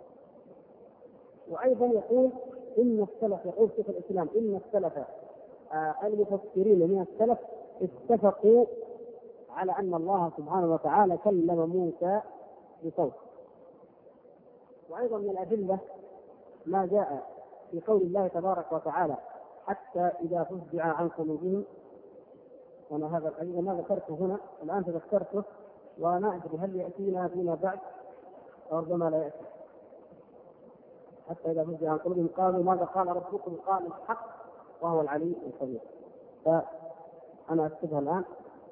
وأيضا يقول إن السلف، يقول شيخ الإسلام: إن السلف المفسرين من السلف اتفقوا على أن الله سبحانه وتعالى كلم موسى بصوت. وأيضا من الأدلة ما جاء في قول الله تبارك وتعالى: حتى إذا فزع عن قلوبهم. وأنا هذا الحديث ما ذكرته هنا، الآن تذكرته وأنا أدري هل يأتينا فيما بعد أو ربما لا يأتي. حتى إذا فزع عن قلوبهم قالوا ماذا قال ربكم؟ قال الحق وهو العلي الكبير. فأنا أكتبها الآن،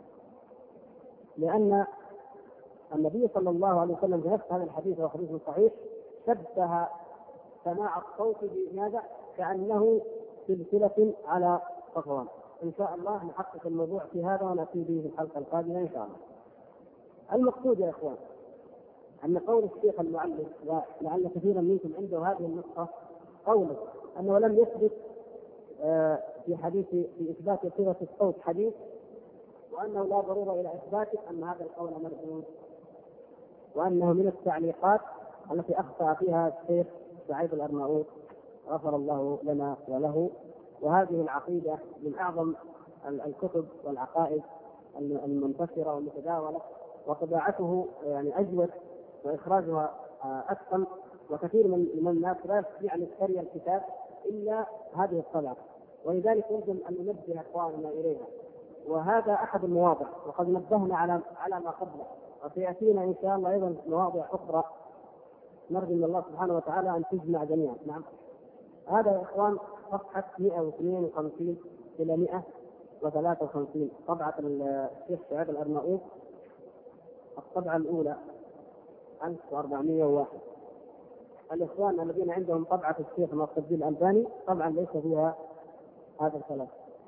لأن النبي صلى الله عليه وسلم في نفس هذا الحديث وهو حديث صحيح شبه سماع الصوت بماذا؟ كأنه سلسلة على صفوان. إن شاء الله نحقق الموضوع في هذا ونأتي به في الحلقة القادمة إن شاء الله. المقصود يا إخوان أن قول الشيخ المعلم، ولعل كثيرا منكم عنده هذه النقطة، قوله أنه لم يثبت في حديث في إثبات صيغة الصوت حديث، وأنه لا ضرورة إلى إثباته، أن هذا القول مردود، وأنه من التعليقات التي أخطأ فيها الشيخ سعيد الأرناؤوط غفر الله لنا وله. وهذه العقيدة من أعظم الكتب والعقائد المنتشرة والمتداولة، وطباعته يعني أجود وإخراجها أتقن، وكثير من الناس لا يستطيع أن يشتري الكتاب إلا هذه الطبعة، ولذلك يجب أن ننبه إخواننا إليها. وهذا أحد المواضع، وقد نبهنا على ما قبله، وسيأتينا إن شاء الله أيضا مواضع أخرى نرجو من الله سبحانه وتعالى أن تجمع جميعا. نعم، هذا يا إخوان صفحة 152 إلى 153 طبعة الشيخ سعيد الأرناؤوط، الطبعة الأولى 1401. الإخوان الذين عندهم طبعة الشيخ ناصر الدين الألباني طبعا ليس فيها هذا الكلام.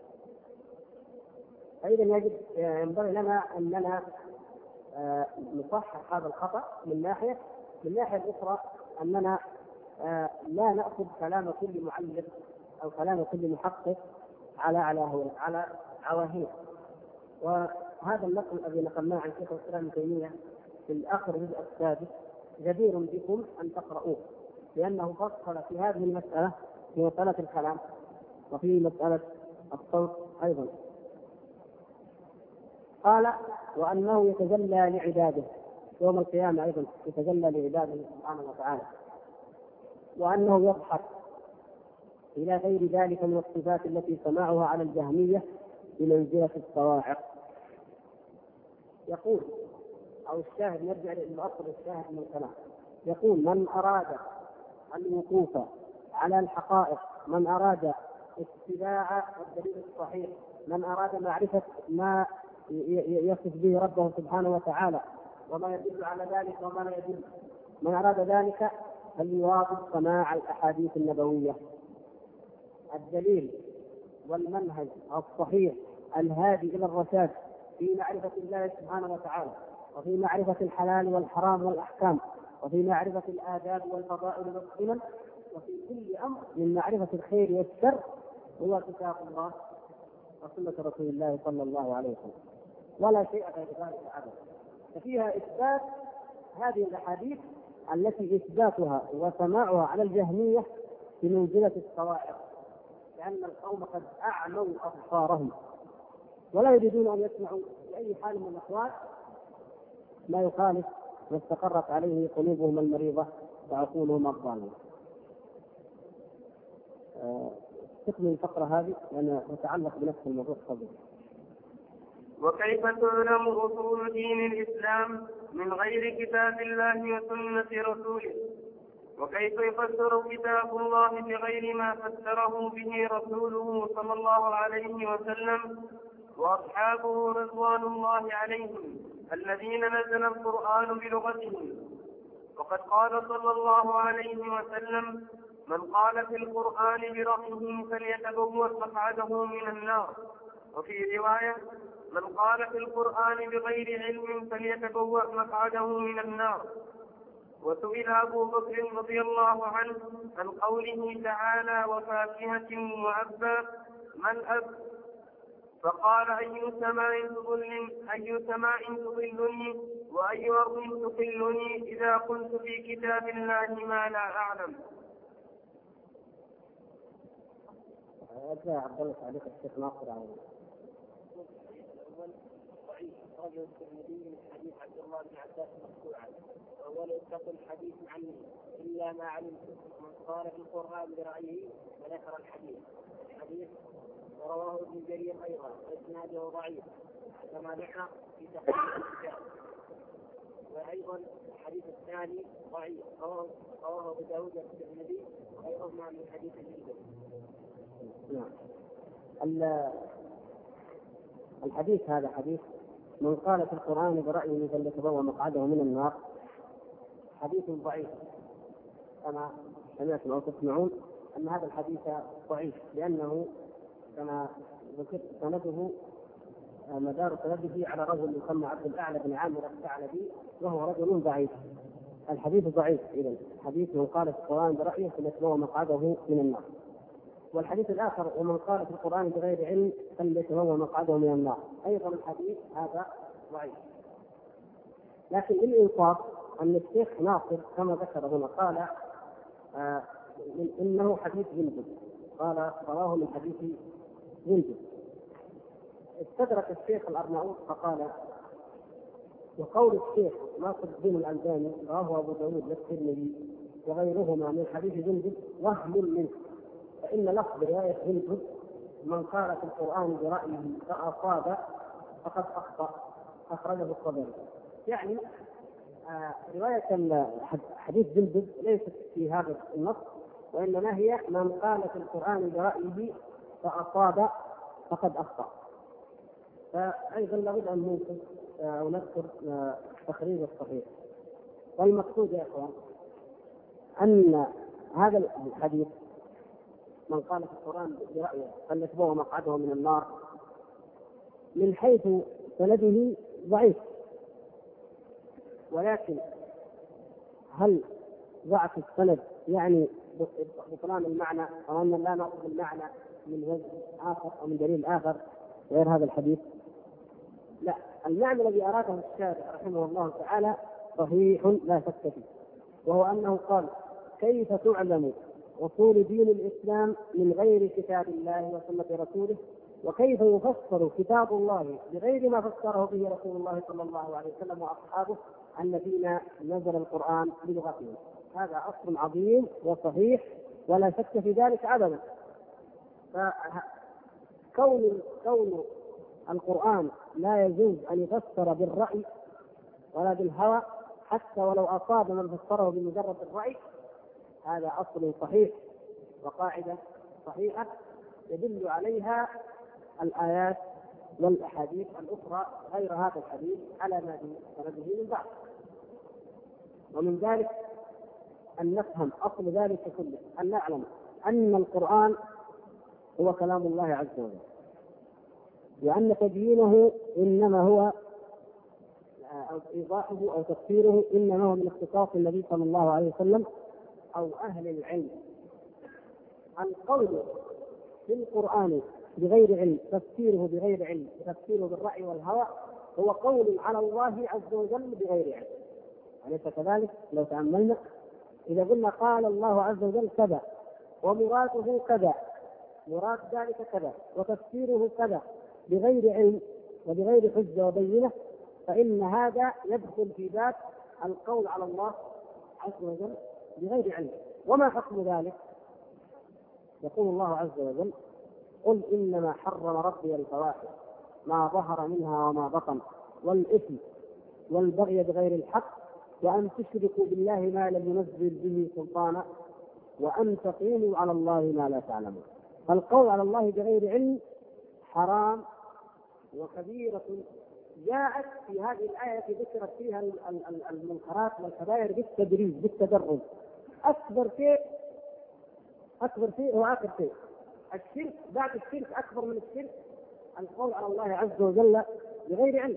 أيضا ينبغي لنا أننا نصحح هذا الخطأ من ناحية أخرى، أننا لا نأخذ كلام كل معلق أو كلام كل محقق على عواهيه. وهذا النقل الذي نقلناه عن شيخ الإسلام ابن تيمية في الآخر الجزء السادس جدير بكم أن تقرؤوه، لأنه فصل في هذه المسألة، في مسألة الكلام وفي مسألة الصوت أيضا. قال وأنه يتجلى لعباده يوم القيامة، أيضا يتجلى لعباده سبحانه وتعالى، وأنه يضحك إلى غير ذلك من الصفات التي سمعها على الجهمية بمنزلة الصواعق. يقول أو الشاهد، نرجع للأصل الشاهد من الكلام، يقول من أراد الوقوف على الحقائق، من أراد اتباع الدليل الصحيح، من أراد معرفة ما يصف به ربه سبحانه وتعالى وما يدل على ذلك وما لا يدل، من أراد ذلك فليواظب سماع الأحاديث النبوية، الدليل والمنهج الصحيح الهادي إلى الرشاد في معرفة الله سبحانه وتعالى، وفي معرفة الحلال والحرام والأحكام، وفي معرفة الآداب والفضائل والسنن، وفي كل أمر من معرفة الخير والشر، هو كتاب الله وسنة رسول الله صلى الله عليه وسلم، ولا شيء غير ذلك أبدا. ففيها إثبات هذه الأحاديث التي إثباتها وسماعها على الجهمية بمنزلة الصواعق، لأن القوم قد أعموا أبصارهم ولا يريدون أن يسمعوا بأي حال من الأحوال ما يخالف ما استقرت عليه قلوبهم المريضة وعقولهم الضالة. تكمل الفقرة هذه لأنها تتعلق بنفس الموضوع قبل. وكيف تعلم أصول دين الإسلام من غير كتاب الله وسنة رسوله؟ وكيف يفسر كتاب الله بغير ما فسره به رسوله صلى الله عليه وسلم وأصحابه رضوان الله عليهم الذين نزل القرآن بلغتهم؟ وقد قال صلى الله عليه وسلم من قال في القرآن برأيه فليتبوأ مقعده من النار. وفي رواية من قال في القرآن بغير علم فليتبوأ مقعده من النار. وسئل أبو بكر رضي الله عنه عن قوله تعالى وفاكهة وأبا من أب؟ فقال أي سماء تضلني وأي أرض تقلني إذا قلت في كتاب الله ما لا أعلم. عبد الله تعليق الشيخ ناصر على رجل الترمذي من حديث عبد الله بن عباس مرفوعا وهو يتقي الحديث عنه الا ما علمت من قال في القران برايه وذكر الحديث ورواه ابن جرير ايضا واسناده ضعيف كما ذكر في تقريب الكتاب. وايضا الحديث الثاني ضعيف رواه ابو داود والترمذي غيرهما من حديث جندب. الحديث هذا حديث من قال في القرآن برأيه فليتبوأ مقعده من النار، حديث ضعيف كما سمعتم أو تسمعون أن هذا الحديث ضعيف، لأنه كما ذكرت سنده مدار سنده على رجل يسمى عبد الأعلى بن عامر الثعلبي وهو رجل ضعيف. الحديث ضعيف. إذن حديث من قال في القرآن برأيه فليتبوأ مقعده من النار. والحديث الآخر ومن قال في القرآن بغير علم فليتبوأ مقعده من النار، أيضا الحديث هذا ضعيف. لكن للإنصاف أن الشيخ ناصر كما ذكر هنا قال إنه حديث جندب، قال رواه من حديث جندب. استدرك الشيخ الأرناؤوط فقال وقول الشيخ ناصر الدين الألباني رواه أبو داود والترمذي وغيرهما من حديث جندب وهم منه، فإن لفظ رواية جندب من قال في القرآن برأيه فأصاب فقد أخطأ، أخرجه الطبري. يعني رواية حديث جندب ليست في هذا النص، وإنما هي من قال في القرآن برأيه فأصاب فقد أخطأ. فأيضا لابد أن ننقل أو نذكر تخريج الصحيح. والمقصود يا إخوان أن هذا الحديث من قال في القرآن برأيه فليتبوأ مقعده من النار من حيث سنده ضعيف، ولكن هل ضعف السند يعني بطلان المعنى أو أن لا نأخذ المعنى من وجه آخر أو من دليل آخر غير هذا الحديث؟ لا، المعنى الذي أراده الشارع رحمه الله تعالى صحيح لا شك فيه، وهو أنه قال كيف تعلم أصول دين الإسلام من غير كتاب الله وسنة رسوله، وكيف يفسر كتاب الله بغير ما فسره به رسول الله صلى الله عليه وسلم وأصحابه الذين نزل القرآن بلغتهم. هذا أصل عظيم وصحيح ولا شك في ذلك أبدا. فكون القرآن لا يجوز أن يفسر بالرأي ولا بالهوى حتى ولو أصاب من فسره بمجرد الرأي، هذا أصل صحيح وقاعدة صحيحة يدل عليها الآيات والأحاديث الأخرى غير هذا الحديث على ما سنده من بعض. ومن ذلك أن نفهم أصل ذلك كله، أن نعلم أن القرآن هو كلام الله عز وجل، وأن تبيينه إنما هو أو إيضاحه أو تفسيره إنما هو من اختصاص النبي صلى الله عليه وسلم أو أهل العلم. القول في القرآن بغير علم، تفسيره بغير علم، تفسيره بالرأي والهوى، هو قول على الله عز وجل بغير علم. أليس كذلك؟ لو تأملنا إذا قلنا قال الله عز وجل كذا ومراده كذا، مراد ذلك كذا وتفسيره كذا بغير علم وبغير حجة وبينة، فإن هذا يدخل في باب القول على الله عز وجل بغير علم. وما حكم ذلك؟ يقول الله عز وجل قل إنما حرم ربي الفواحش ما ظهر منها وما بطن والإثم والبغي بغير الحق وأن تشركوا بالله ما لم ينزل به سلطانا وأن تقولوا على الله ما لا تعلمون. فالقول على الله بغير علم حرام وكبيرة جاءت في هذه الآية التي ذكرت فيها المنكرات والكبائر بالتدريج بالتدرج. أكبر شيء هو آخر شيء. الشرك بعد الشرك أكبر من الشرك القول على الله عز وجل بغير علم،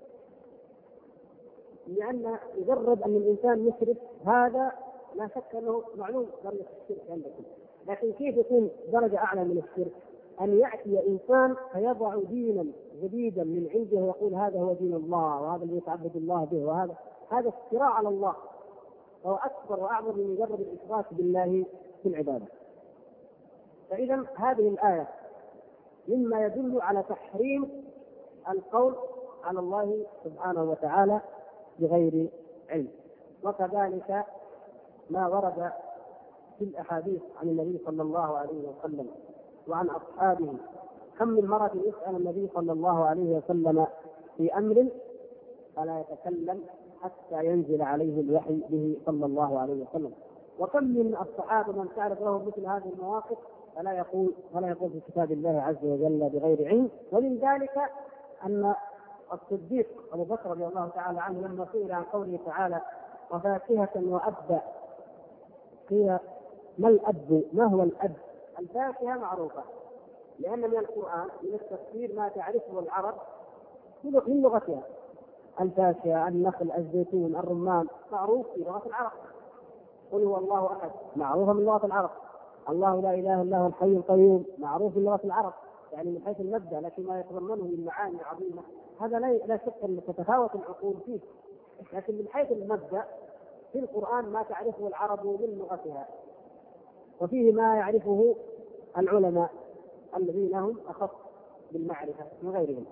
لأن مجرد أن الإنسان يشرك هذا لا شك أنه معلوم درجة الشرك عندكم، لكن كيف يكون درجة أعلى من الشرك؟ أن يأتي إنسان فيضع دينا جديدا من عنده ويقول هذا هو دين الله وهذا اللي يتعبد الله به، هذا افتراء على الله، فهو أكبر وأعظم من مجرد الإشراك بالله في العبادة. فإذا هذه الآية مما يدل على تحريم القول على الله سبحانه وتعالى بغير علم. وكذلك ما ورد في الأحاديث عن النبي صلى الله عليه وسلم وعن أصحابه، كم من مرة يسأل النبي صلى الله عليه وسلم في أمر فلا يتكلم حتى ينزل عليه الوحي به صلى الله عليه وسلم، وكم من الصحابة من تعرف له مثل هذه المواقف فلا يقول في كتاب الله عز وجل بغير علم. ومن ذلك أن الصديق أبو بكر رضي الله تعالى عنه لما سئل عن قوله تعالى وفاكهة وأبا، قيل ما الأب؟ ما هو الأب؟ الفاكهة معروفة، لأن من القرآن من التفسير ما تعرفه العرب من لغتها. الفاكهة، النخل، الزيتون، الرمان، معروف في لغة العرب. قل هو الله أحد، معروفة من لغة العرب. الله لا إله إلا هو الحي القيوم، معروف من لغة العرب، يعني من حيث المبدأ، لكن ما يتضمنه من معاني عظيمة هذا لا شك أن تتفاوت العقول فيه، لكن من حيث المبدأ في القرآن ما تعرفه العرب من لغتها، وفيه ما يعرفه العلماء الذين هم أخص بالمعرفة من غيرهم.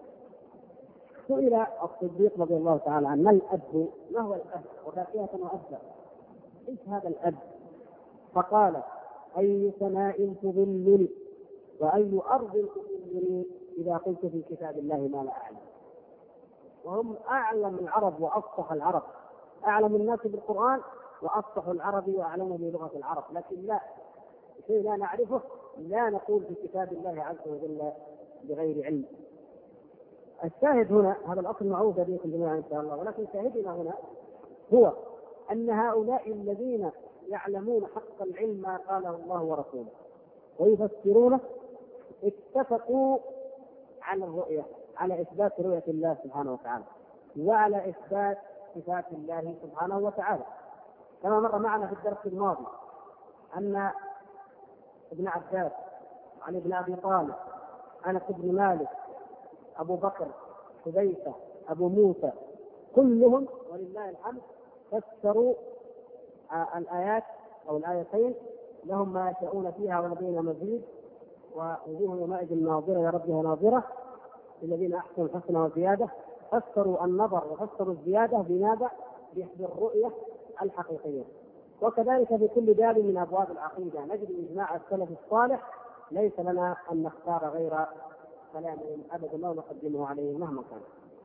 سئل الصديق رضي الله تعالى عنه ما الأب؟ ما هو الأب؟ وفاكهة وأبا، ايش هذا الأب؟ فقال أي سماء تظلني وأي أرض تظلني إذا قلت في كتاب الله ما لا أعلم. وهم أعلم العرب وأفصح العرب، أعلم الناس بالقرآن وأفصح العرب وأعلمه بلغة العرب، لكن لا شيء لا نعرفه لا نقول في كتاب الله عز وجل بغير علم. الشاهد هنا هذا الأصل معروف بكم جميعا إن شاء الله، ولكن شاهدنا هنا هو أن هؤلاء الذين يعلمون حق العلم ما قاله الله ورسوله ويفسرونه اتفقوا على الرؤية، على إثبات رؤية الله سبحانه وتعالى وعلى إثبات صفات الله سبحانه وتعالى. كما مر معنا في الدرس الماضي أن ابن عباس، علي بن أبي طالب، أنس بن مالك، أبو بكر، حذيفة، أبو موسى، كلهم ولله الحمد فسروا الآيات أو الآيتين لهم ما يشاءون فيها ولدينا مزيد ووجوه يومئذ ناظرة إلى ربها ناظرة الذين أحسنوا الحسنى وزيادة. فسروا النظر وفسروا الزيادة بماذا؟ بالرؤية الحقيقية. وكذلك في كل باب من أبواب العقيدة نجد إجماع السلف الصالح، ليس لنا أن نختار غير كلامهم أبدا ما نقدمه عليهم مهما كان.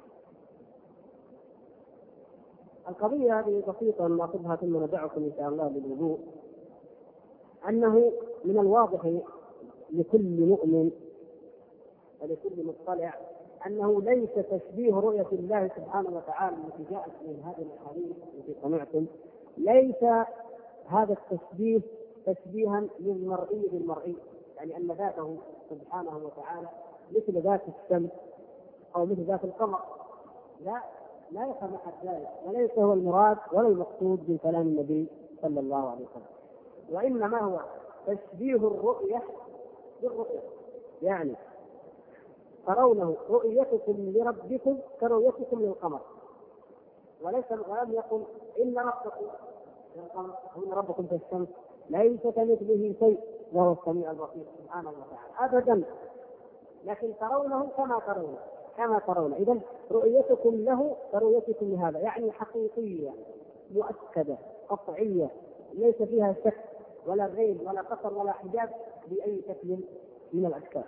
القضية هذه بسيطة ناخذها ثم ندعكم إن شاء الله للوضوء. أنه من الواضح لكل مؤمن ولكل مطلع أنه ليس تشبيه رؤية الله سبحانه وتعالى التي جاءت من هذه الأحاديث التي سمعتم، ليس هذا التشبيه تشبيها للمرئي بالمرئي، يعني أن ذاته سبحانه وتعالى مثل ذات الشمس أو مثل ذات القمر، لا يفهم أحد ذلك، وليس هو المراد ولا المقصود من كلام النبي صلى الله عليه وسلم، وإنما هو تشبيه الرؤية بالرؤية. يعني ترونه رؤيتكم لربكم كرؤيتكم للقمر، ولم يقل إن ربكم للقمر إن ربكم في الشمس ليس كمثله شيء وهو السميع البصير سبحانه وتعالى أبدا، لكن ترونه كما ترون. إذن رؤيتكم له كرؤيتكم لهذا، يعني حقيقية مؤكدة قطعية ليس فيها شك ولا غيب ولا قصر ولا حجاب بأي شكل من الأشكال.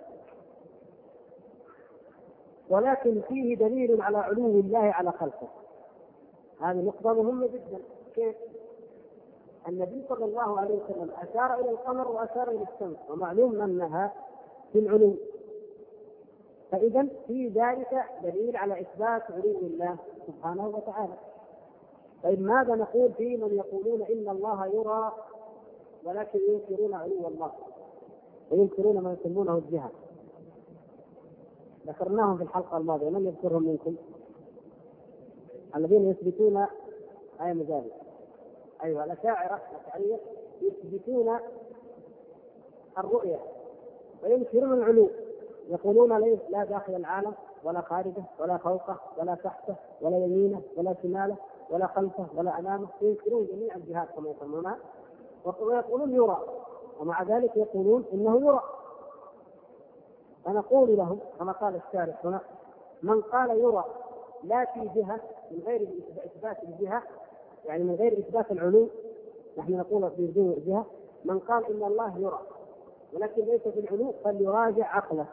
ولكن فيه دليل على علو الله على خلقه. هذه نقطة مهمة جدا. كيف؟ النبي صلى الله عليه وسلم أشار إلى القمر وأشار إلى الشمس، ومعلوم أنها في العلو، فإذا في ذلك دليل على إثبات علو الله سبحانه وتعالى. طيب ماذا نقول في من يقولون إن الله يرى ولكن ينكرون علو الله وينكرون ما يسمونه الجهة؟ ذكرناهم في الحلقة الماضية، من يذكرهم منكم؟ الذين يثبتون أي مجال؟ أيوة، الأشاعرة يثبتون الرؤية وينكرون العلو، يقولون لا داخل العالم ولا خارجه ولا فوقه ولا تحته ولا يمينه ولا شماله ولا خلفه ولا أمامه، ينكرون جميع الجهات كما يسمونها، ويقولون يرى، ومع ذلك يقولون إنه يرى. فنقول لهم كما قال الشارح هنا: من قال يرى لا في جهة من غير إثبات الجهة، يعني من غير إثبات العلو، نحن نقول في جهة، من قال إن الله يرى ولكن ليس في العلو فليراجع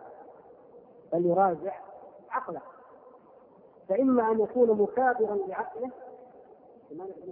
عقله، فإما أن يكون مكابرا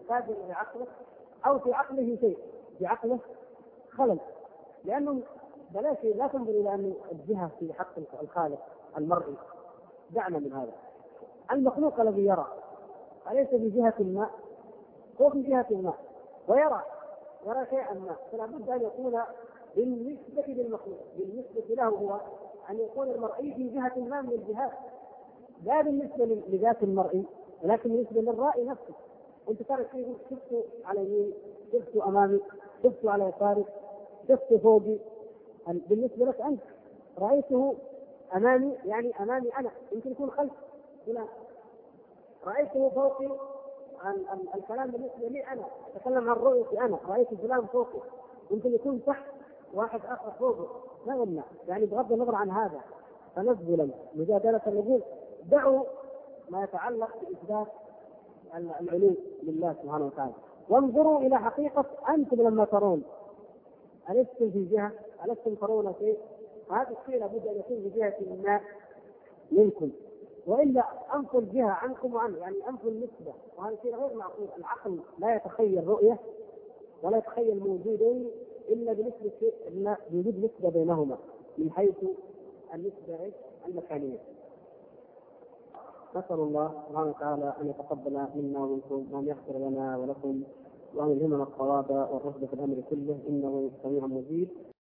لعقله أو في عقله شيء، في عقله خلل، لأنه بلاش لا تنظر إلى أن الجهة في حق الخالق المرئي، دعنا من هذا. المخلوق الذي يرى أليس في جهة ما؟ هو في جهة ما ويرى شيئا ما، فلا بد أن يكون بالنسبة للمخلوق، بالنسبة له هو أن يكون المرئي في جهة ما من الجهات، لا بالنسبة لذات المرئي ولكن بالنسبة للرائي نفسه. أنت ترى شيء شفته على يمين، شفته أمامي، شفته على يساري، شفته فوقي، بالنسبة لك أنت رأيته أمامي، يعني أمامي أنا، يمكن يكون خلف فلان. رأيته فوقي، الكلام بالنسبة لي أنا، أتكلم عن رؤيتي أنا، رأيت فلان فوقي، يمكن يكون تحت واحد آخر فوقه، لا يمنع. يعني بغض النظر عن هذا فنزلا مجادلة نقول دعوا ما يتعلق بإثبات العلو لله سبحانه وتعالى، وانظروا إلى حقيقة أنتم لما ترون، ألستم في جهة، ألستم ترون شيء؟ هذا الشيء لابد أن يكون في جهة ما منكم، وإلا أنفوا الجهة عنكم وعنه، يعني أنفوا النسبة، وهذا شيء غير معقول. العقل لا يتخيل رؤية ولا يتخيل موجودين إلا بنسبة بوجود نسبة بينهما من حيث النسبة المكانية. نسأل الله سبحانه وتعالى أن يتقبل منا ومنكم وأن يغفر لنا ولكم وأن يلهمنا الصواب والرشد في الأمر كله، إنه سميع مجيب.